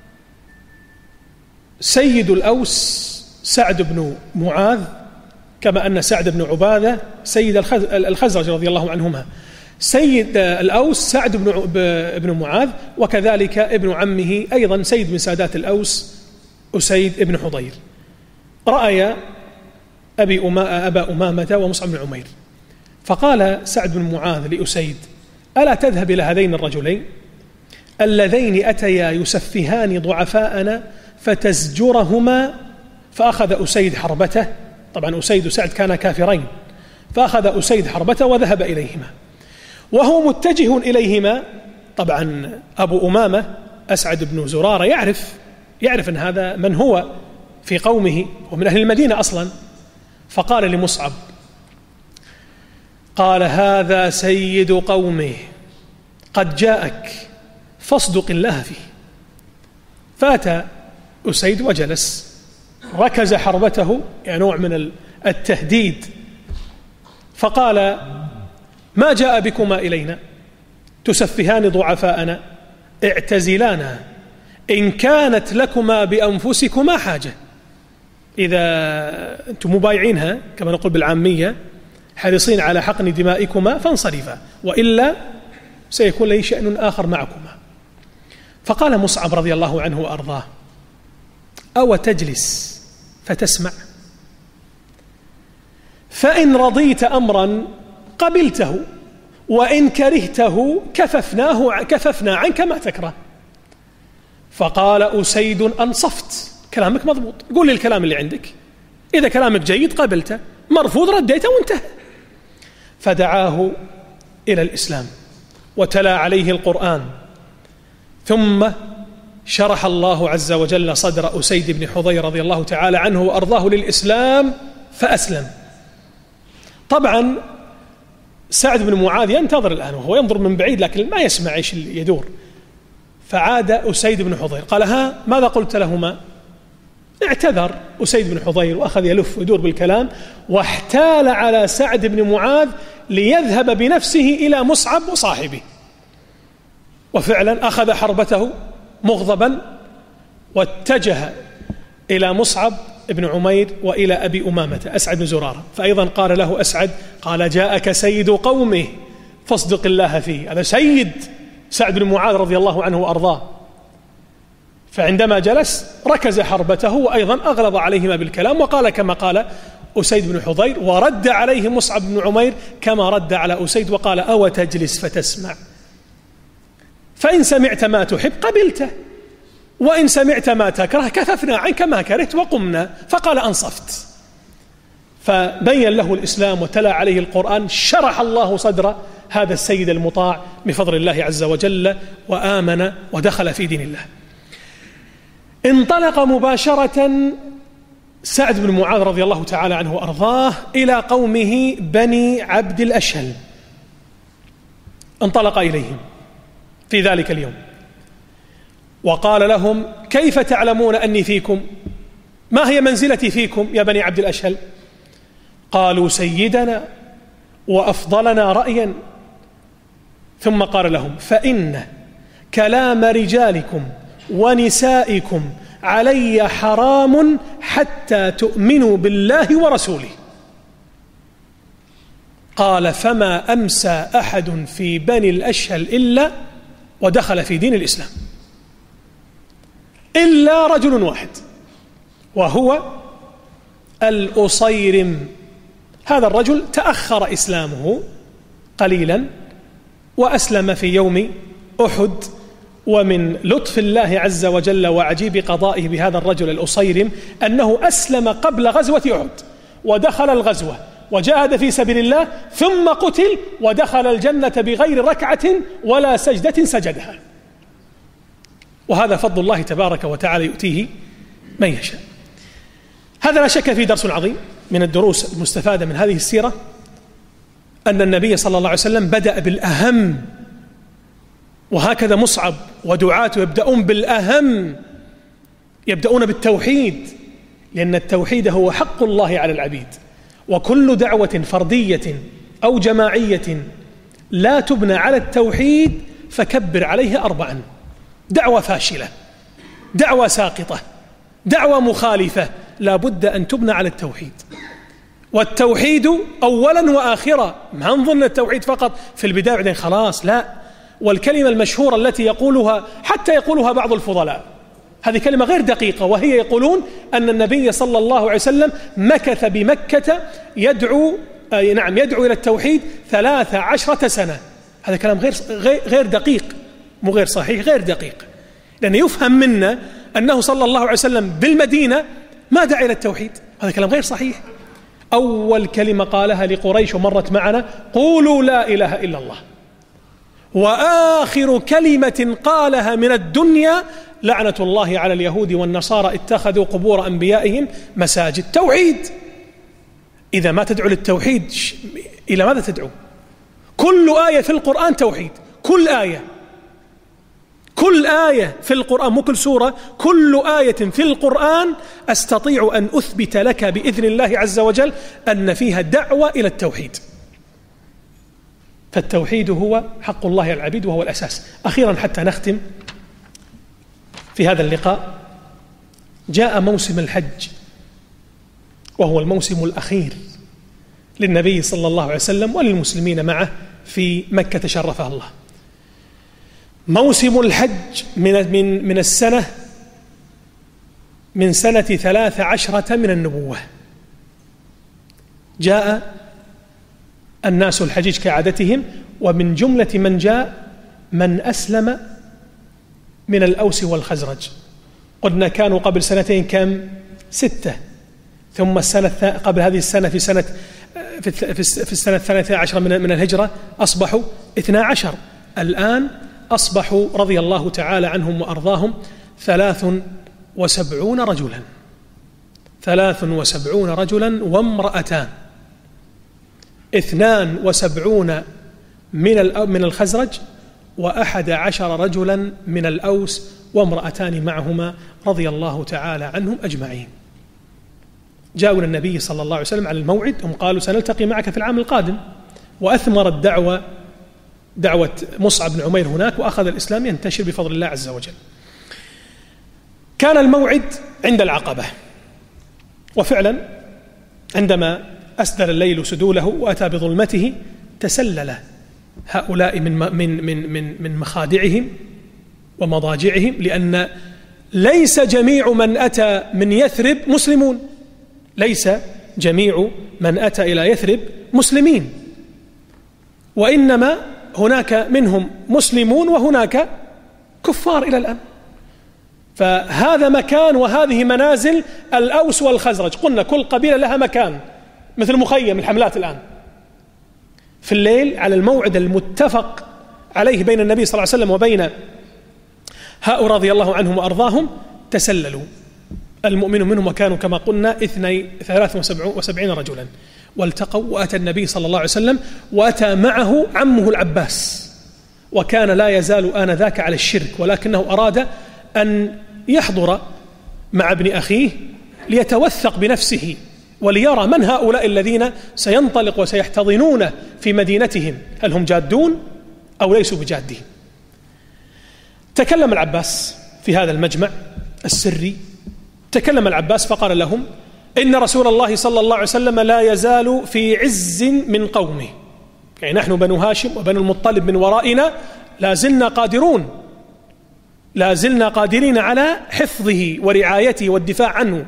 سيد الأوس سعد بن معاذ، كما أن سعد بن عبادة سيد الخزرج رضي الله عنهما، سيد الأوس سعد بن معاذ، وكذلك ابن عمه أيضا سيد من سادات الأوس أسيد بن حضير. رأي أبا أمامة ومصعب بن عمير، فقال سعد بن معاذ لأسيد: ألا تذهب إلى هذين الرجلين اللذين أتيا يسفهان ضعفاءنا فتزجرهما؟ فأخذ أسيد حربته، طبعا أسيد وسعد كانا كافرين، فأخذ أسيد حربته وذهب إليهما، وهو متجه إليهما. طبعا أبو أمامة أسعد بن زرارة يعرف أن هذا من هو في قومه ومن أهل المدينة أصلا، فقال لمصعب، قال: هذا سيد قومه قد جاءك فاصدق الله فيه. فأتى أسيد وجلس، ركز حربته، يعني نوع من التهديد، فقال: ما جاء بكما إلينا تسفهان ضعفاءنا؟ اعتزلانا إن كانت لكما بأنفسكما حاجة، إذا أنتم مبايعينها كما نقول بالعامية حريصين على حقن دمائكما فانصرفا، وإلا سيكون لي شأن آخر معكما. فقال مصعب رضي الله عنه وأرضاه: أو تجلس فتسمع؟ فإن رضيت أمرا قبلته، وإن كرهته كففنا عنك ما تكره. فقال أسيد: أنصفت، كلامك مضبوط، قول لي الكلام اللي عندك، إذا كلامك جيد قبلته، مرفوض رديته وانتهى. فدعاه إلى الإسلام وتلا عليه القرآن، ثم شرح الله عز وجل صدر أسيد بن حضير رضي الله تعالى عنه وأرضاه للإسلام فأسلم. طبعا سعد بن معاذ ينتظر الآن وهو ينظر من بعيد لكن ما يسمع إيش اللي يدور. فعاد أسيد بن حضير قال: ها ماذا قلت لهما؟ اعتذر أسيد بن حضير وأخذ يلف ويدور بالكلام، واحتال على سعد بن معاذ ليذهب بنفسه إلى مصعب وصاحبه. وفعلا أخذ حربته مغضبا واتجه إلى مصعب بن عمير وإلى أبي أمامة أسعد بن زرارة، فأيضا قال له أسعد: قال: جاءك سيد قومه فاصدق الله فيه. هذا سيد سعد بن معاذ رضي الله عنه وأرضاه. فعندما جلس ركز حربته وأيضا أغلظ عليهما بالكلام، وقال كما قال أسيد بن حضير، ورد عليه مصعب بن عمير كما رد على أسيد وقال: أو تجلس فتسمع؟ فإن سمعت ما تحب قبلته، وإن سمعت ما تكره كففنا عنك ما كرهت وقمنا. فقال: أنصفت. فبين له الإسلام وتلا عليه القرآن، شرح الله صدر هذا السيد المطاع بفضل الله عز وجل، وآمن ودخل في دين الله. انطلق مباشرة سعد بن معاذ رضي الله تعالى عنه وأرضاه إلى قومه بني عبد الأشهل. انطلق إليهم في ذلك اليوم وقال لهم: كيف تعلمون أني فيكم؟ ما هي منزلتي فيكم يا بني عبد الأشهل؟ قالوا: سيدنا وأفضلنا رأيا. ثم قال لهم: فإن كلام رجالكم ونسائكم علي حرام حتى تؤمنوا بالله ورسوله. قال: فما أمسى أحد في بني الأشهل إلا ودخل في دين الإسلام إلا رجل واحد، وهو الأصيرم. هذا الرجل تأخر إسلامه قليلا وأسلم في يوم أحد. ومن لطف الله عز وجل وعجيب قضائه بهذا الرجل الأصيرم أنه أسلم قبل غزوة أحد ودخل الغزوة وجاهد في سبيل الله، ثم قتل ودخل الجنة بغير ركعة ولا سجدة سجدها. وهذا فضل الله تبارك وتعالى يؤتيه من يشاء. هذا لا شك فيه درس عظيم من الدروس المستفادة من هذه السيرة، أن النبي صلى الله عليه وسلم بدأ بالأهم، وهكذا مصعب ودعاته يبدأون بالأهم، يبدأون بالتوحيد، لأن التوحيد هو حق الله على العبيد. وكل دعوة فردية أو جماعية لا تبنى على التوحيد فكبر عليها 4: دعوة فاشلة، دعوة ساقطة، دعوة مخالفة، لا بد أن تبنى على التوحيد. والتوحيد أولا وآخرا، ما نظن التوحيد فقط في البداية بعدين خلاص، لا. والكلمة المشهورة التي يقولها حتى يقولها بعض الفضلاء، هذه كلمة غير دقيقة، وهي يقولون أن النبي صلى الله عليه وسلم مكث بمكة يدعو إلى التوحيد 13 سنة. هذا كلام غير دقيق، مو غير صحيح، غير دقيق، لأنه يفهم منا أنه صلى الله عليه وسلم بالمدينة ما دعا إلى التوحيد. هذا كلام غير صحيح. أول كلمة قالها لقريش ومرت معنا: قولوا لا إله إلا الله. وآخر كلمة قالها من الدنيا: لعنة الله على اليهود والنصارى اتخذوا قبور أنبيائهم مساجد. توحيد. إذا ما تدعو للتوحيد إلى ماذا تدعو؟ كل آية في القرآن توحيد، كل آية في القرآن، مو كل سورة، كل آية في القرآن أستطيع أن أثبت لك بإذن الله عز وجل أن فيها دعوة إلى التوحيد. فالتوحيد هو حق الله على العبيد وهو الأساس. أخيرا حتى نختم، في هذا اللقاء جاء موسم الحج، وهو الموسم الأخير للنبي صلى الله عليه وسلم وللمسلمين معه في مكة شرفها الله. موسم الحج من سنة 13 من النبوة. جاء الناس الحجيج كعادتهم، ومن جملة من جاء من أسلم من الأوس والخزرج. قلنا كانوا قبل سنتين كم؟ 6. ثم السنة قبل هذه السنة في السنة 13 من الهجرة أصبحوا 12. الآن أصبحوا رضي الله تعالى عنهم وأرضاهم 73 رجلا، 73 رجلا وامرأتان، 72 من الخزرج، و11 رجلا من الأوس وامرأتان معهما رضي الله تعالى عنهم أجمعين. جاءوا النبي صلى الله عليه وسلم على الموعد، هم قالوا سنلتقي معك في العام القادم، وأثمرت دعوة مصعب بن عمير هناك، وأخذ الإسلام ينتشر بفضل الله عز وجل. كان الموعد عند العقبة، وفعلا عندما أسدل الليل سدوله وأتى بظلمته تسلل هؤلاء من مخادعهم ومضاجعهم، لأن ليس جميع من أتى من يثرب مسلمون، ليس جميع من أتى إلى يثرب مسلمين، وإنما هناك منهم مسلمون وهناك كفار إلى الآن. فهذا مكان وهذه منازل الأوس والخزرج. قلنا كل قبيلة لها مكان، مثل مخيم الحملات الآن. في الليل على الموعد المتفق عليه بين النبي صلى الله عليه وسلم وبين هؤلاء رضي الله عنهم وأرضاهم تسللوا المؤمنون منهم، وكانوا كما قلنا 73 رجلا، والتقوا. وأتى النبي صلى الله عليه وسلم وأتى معه عمه العباس، وكان لا يزال آنذاك على الشرك، ولكنه أراد أن يحضر مع ابن أخيه ليتوثق بنفسه وليرى من هؤلاء الذين سينطلق وسيحتضنون في مدينتهم، هل هم جادون أو ليسوا بجادين. تكلم العباس في هذا المجمع السري، تكلم العباس فقال لهم: إن رسول الله صلى الله عليه وسلم لا يزال في عز من قومه، يعني نحن بنو هاشم وبنو المطلب من ورائنا لا زلنا قادرين على حفظه ورعايته والدفاع عنه.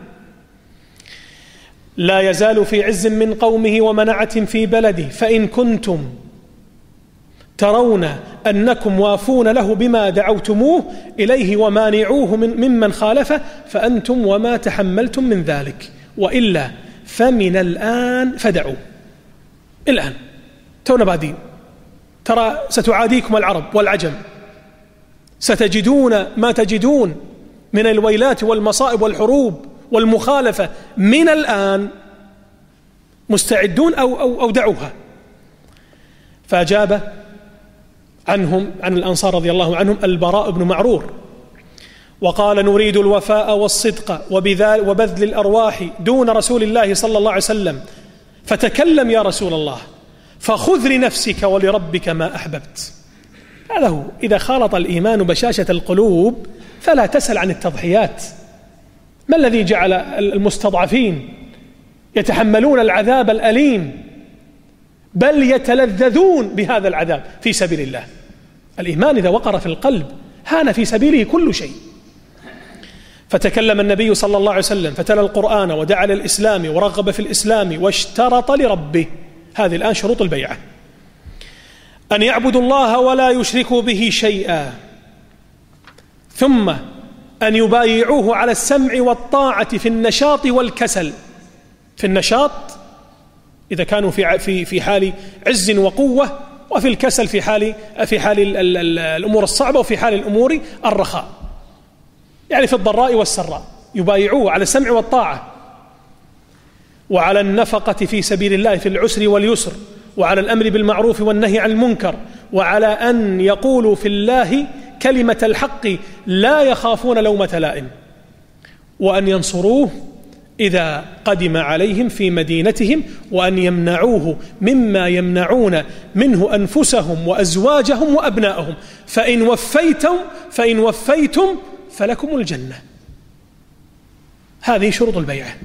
لا يزال في عز من قومه ومنعة في بلده، فإن كنتم ترون أنكم وافون له بما دعوتموه إليه ومانعوه ممن خالفه فأنتم وما تحملتم من ذلك، وإلا فمن الآن فدعوا. الآن تونا بادين، ترى ستعاديكم العرب والعجم، ستجدون ما تجدون من الويلات والمصائب والحروب والمخالفة من الآن، مستعدون أو دعوها. فأجاب عن الأنصار رضي الله عنهم البراء بن معرور وقال: نريد الوفاء والصدق وبذل الأرواح دون رسول الله صلى الله عليه وسلم، فتكلم يا رسول الله، فخذ لنفسك ولربك ما أحببت. هذا هو، إذا خالط الإيمان بشاشة القلوب فلا تسأل عن التضحيات. ما الذي جعل المستضعفين يتحملون العذاب الأليم بل يتلذذون بهذا العذاب في سبيل الله؟ الإيمان إذا وقر في القلب هان في سبيله كل شيء. فتكلم النبي صلى الله عليه وسلم فتلا القرآن ودعا للإسلام ورغب في الإسلام واشترط لربه، هذه الآن شروط البيعة: أن يعبدوا الله ولا يشركوا به شيئا، ثم أن يبايعوه على السمع والطاعة في النشاط والكسل. في النشاط إذا كانوا في حال عز وقوة، وفي الكسل في حال الأمور الصعبة، وفي حال الأمور الرخاء، يعني في الضراء والسراء. يبايعوه على السمع والطاعة، وعلى النفقة في سبيل الله في العسر واليسر، وعلى الأمر بالمعروف والنهي عن المنكر، وعلى أن يقولوا في الله كلمة الحق لا يخافون لومة لائم، وأن ينصروه إذا قدم عليهم في مدينتهم، وأن يمنعوه مما يمنعون منه أنفسهم وأزواجهم وأبنائهم. فإن وفيتم فلكم الجنة. هذه شروط البيعة.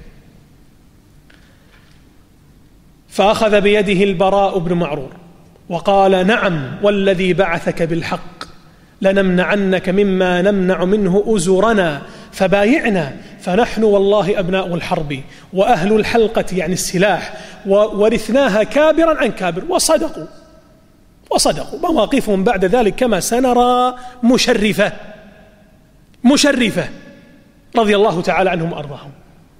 فأخذ بيده البراء بن معرور وقال: نعم والذي بعثك بالحق لنمنعنك مما نمنع منه أزرنا فبايعنا، فنحن والله أبناء الحرب وأهل الحلقة يعني السلاح، وورثناها كابرا عن كابر. وصدقوا. مواقفهم بعد ذلك كما سنرى مشرفة رضي الله تعالى عنهم وأرضاهم.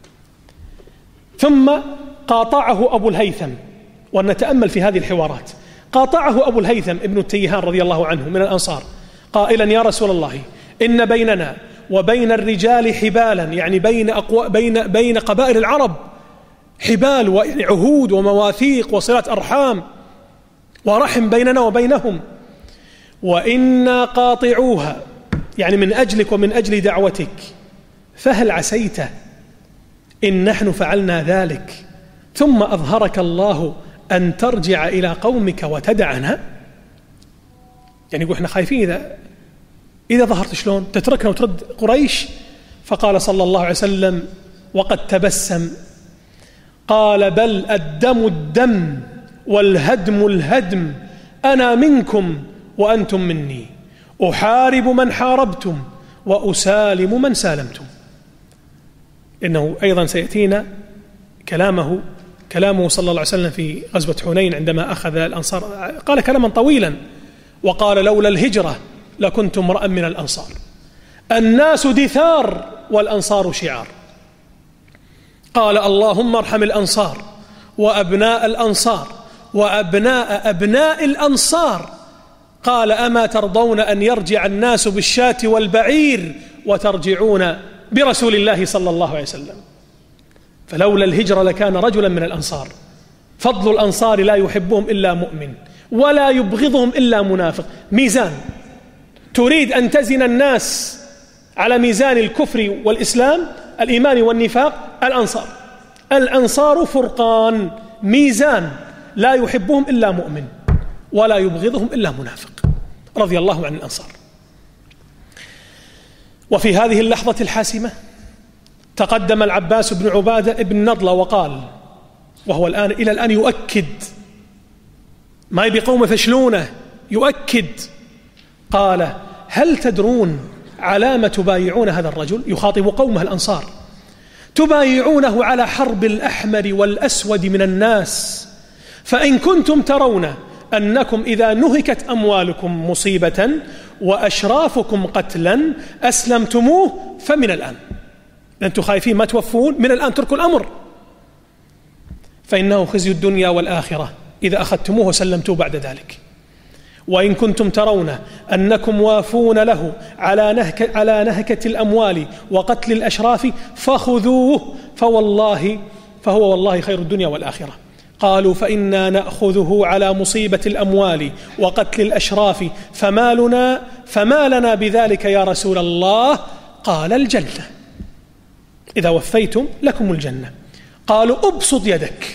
ثم قاطعه أبو الهيثم، ونتأمل في هذه الحوارات. قاطعه أبو الهيثم ابن التيهان رضي الله عنه من الأنصار قائلا: يا رسول الله، إن بيننا وبين الرجال حبالا، يعني بين قبائل العرب حبال ويعني عهود ومواثيق وصلات أرحام ورحم بيننا وبينهم، وإنا قاطعوها يعني من أجلك ومن أجل دعوتك، فهل عسيت إن نحن فعلنا ذلك ثم أظهرك الله أن ترجع إلى قومك وتدعنا؟ يعني يقول إحنا خايفين إذا ظهرت شلون تتركنا وترد قريش. فقال صلى الله عليه وسلم وقد تبسم، قال: بل الدم الدم والهدم الهدم، أنا منكم وأنتم مني، أحارب من حاربتم وأسالم من سالمتم. إنه أيضا سيأتينا كلامه صلى الله عليه وسلم في غزوة حنين عندما أخذ الأنصار، قال كلاما طويلا وقال: لولا الهجرة لكنت امرأ من الأنصار، الناس دثار والأنصار شعار. قال: اللهم ارحم الأنصار وأبناء الأنصار وأبناء أبناء الأنصار. قال: أما ترضون أن يرجع الناس بالشاة والبعير وترجعون برسول الله صلى الله عليه وسلم؟ فلولا الهجرة لكان رجلا من الأنصار. فضل الأنصار لا يحبهم إلا مؤمن ولا يبغضهم إلا منافق. ميزان، تريد أن تزن الناس على ميزان الكفر والإسلام، الإيمان والنفاق، الأنصار فرقان، ميزان، لا يحبهم إلا مؤمن ولا يبغضهم إلا منافق، رضي الله عن الأنصار. وفي هذه اللحظة الحاسمة تقدم العباس بن عبادة بن نضلة وقال، وهو إلى الآن يؤكد، ما يبي قوم فشلونه، يؤكد، قال: هل تدرون على ما تبايعون هذا الرجل؟ يخاطب قومه الأنصار: تبايعونه على حرب الأحمر والأسود من الناس، فإن كنتم ترون أنكم إذا نهكت أموالكم مصيبة وأشرافكم قتلا أسلمتموه فمن الآن. أنتم خايفين ما توفون، من الآن تركوا الأمر، فإنه خزي الدنيا والآخرة إذا أخذتموه وسلمتوه بعد ذلك. وإن كنتم ترون أنكم وافون له على نهكة الأموال وقتل الأشراف فخذوه، فهو والله خير الدنيا والآخرة. قالوا: فإنا نأخذه على مصيبة الأموال وقتل الأشراف فما لنا بذلك يا رسول الله؟ قال: الجنة، إذا وفيتم لكم الجنة. قالوا: أبسط يدك.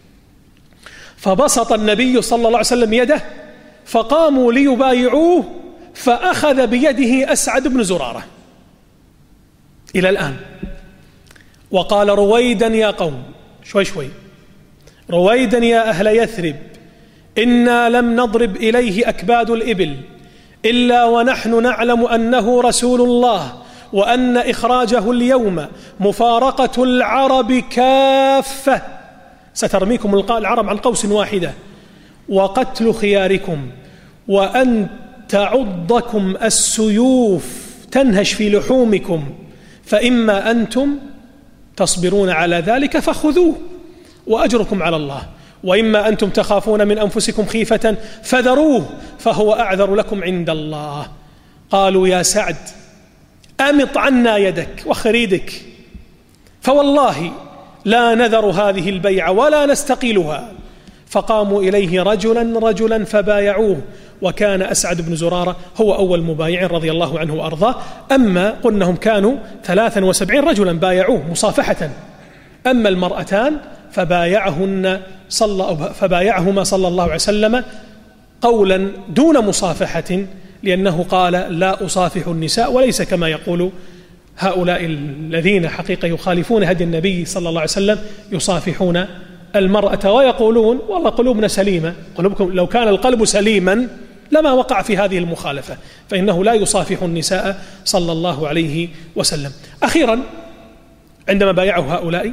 فبسط النبي صلى الله عليه وسلم يده، فقاموا ليبايعوه، فأخذ بيده أسعد بن زرارة إلى الآن وقال: رويدا يا قوم، شوي رويدا يا أهل يثرب، إنا لم نضرب إليه أكباد الإبل إلا ونحن نعلم أنه رسول الله، وأن إخراجه اليوم مفارقة العرب كافة، سترميكم العرب عن قوس واحدة، وقتل خياركم، وأن تعضكم السيوف تنهش في لحومكم، فإما أنتم تصبرون على ذلك فخذوه وأجركم على الله، وإما أنتم تخافون من أنفسكم خيفة فذروه فهو أعذر لكم عند الله. قالوا: يا سعد أمط عنا يدك وخريدك، فوالله لا نذر هذه البيعة ولا نستقيلها. فقاموا إليه رجلا فبايعوه، وكان أسعد بن زرارة هو أول مبايع رضي الله عنه وأرضاه. أما قلناهم كانوا 73 رجلا بايعوه مصافحة، أما المرأتان فبايعهما صلى الله عليه وسلم قولا دون مصافحة، لأنه قال لا أصافح النساء، وليس كما يقول هؤلاء الذين حقيقة يخالفون هدي النبي صلى الله عليه وسلم يصافحون المرأة ويقولون والله قلوبنا سليمة. قلوبكم لو كان القلب سليما لما وقع في هذه المخالفة، فإنه لا يصافح النساء صلى الله عليه وسلم. أخيرا عندما بايعه هؤلاء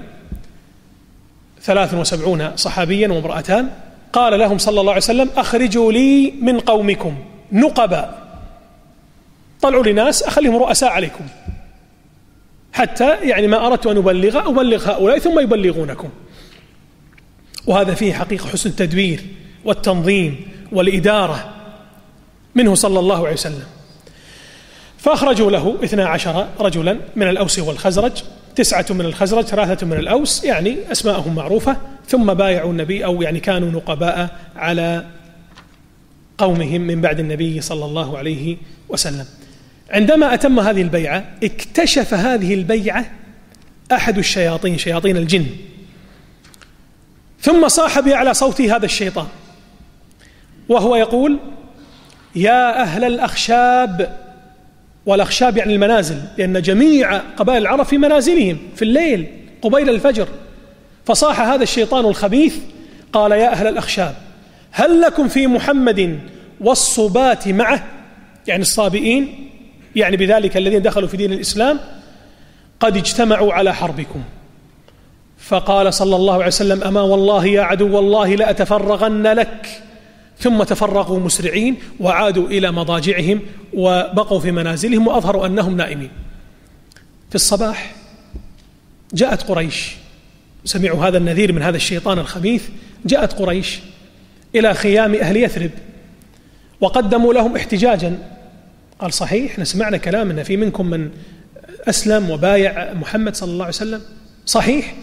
73 صحابيا وامرأتان قال لهم صلى الله عليه وسلم أخرجوا لي من قومكم نقباء، طلعوا لناس أخليهم رؤساء عليكم، حتى يعني ما أردت أن أبلغ هؤلاء ثم يبلغونكم. وهذا فيه حقيقة حسن التدبير والتنظيم والإدارة منه صلى الله عليه وسلم. فأخرجوا له 12 رجلا من الأوس والخزرج، 9 من الخزرج 3 من الأوس، يعني أسماءهم معروفة، ثم بايعوا النبي أو يعني كانوا نقباء على قومهم من بعد النبي صلى الله عليه وسلم. عندما أتم هذه البيعة اكتشف هذه البيعة أحد الشياطين، شياطين الجن، ثم صاح بأعلى صوته هذا الشيطان وهو يقول يا أهل الأخشاب، والأخشاب يعني المنازل، لأن جميع قبائل العرب في منازلهم في الليل قبيل الفجر. فصاح هذا الشيطان الخبيث قال يا أهل الأخشاب هل لكم في محمد والصبات معه، يعني الصابئين، يعني بذلك الذين دخلوا في دين الإسلام، قد اجتمعوا على حربكم. فقال صلى الله عليه وسلم أما والله يا عدو الله لأتفرغن لك. ثم تفرغوا مسرعين وعادوا إلى مضاجعهم وبقوا في منازلهم وأظهروا أنهم نائمين. في الصباح جاءت قريش، سمعوا هذا النذير من هذا الشيطان الخبيث، جاءت قريش إلى خيام أهل يثرب وقدموا لهم احتجاجا. قال صحيح احنا سمعنا كلام أن في منكم من أسلم وبايع محمد صلى الله عليه وسلم، صحيح.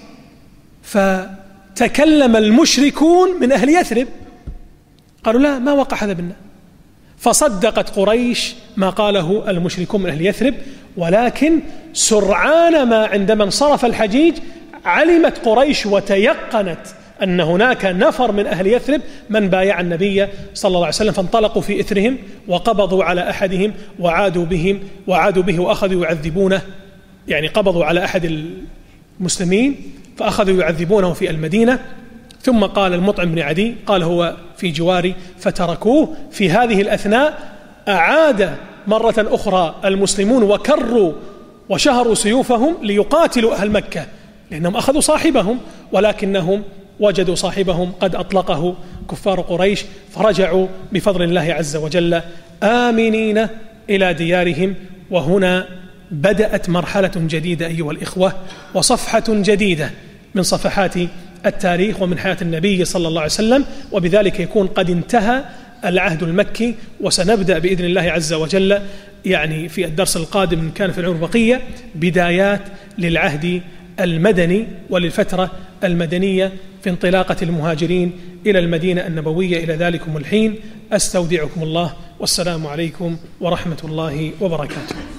فتكلم المشركون من أهل يثرب قالوا لا ما وقع هذا بنا، فصدقت قريش ما قاله المشركون من أهل يثرب. ولكن سرعان ما عندما انصرف الحجيج علمت قريش وتيقنت أن هناك نفر من أهل يثرب من بايع النبي صلى الله عليه وسلم، فانطلقوا في إثرهم وقبضوا على أحدهم وعادوا به وأخذوا يعذبونه، يعني قبضوا على أحد المسلمين فأخذوا يعذبونه في المدينة. ثم قال المطعم بن عدي قال هو في جواري فتركوه. في هذه الأثناء أعاد مرة أخرى المسلمون وكروا وشهروا سيوفهم ليقاتلوا أهل مكة، لأنهم أخذوا صاحبهم ولكنهم وجدوا صاحبهم قد أطلقه كفار قريش، فرجعوا بفضل الله عز وجل آمنين إلى ديارهم. وهنا بدأت مرحلة جديدة أيها الإخوة، وصفحة جديدة من صفحات التاريخ ومن حياة النبي صلى الله عليه وسلم، وبذلك يكون قد انتهى العهد المكي. وسنبدأ بإذن الله عز وجل يعني في الدرس القادم إن كان في العمر بقية بدايات للعهد المدني وللفترة المدنية في انطلاقة المهاجرين إلى المدينة النبوية. إلى ذلكم الحين أستودعكم الله، والسلام عليكم ورحمة الله وبركاته.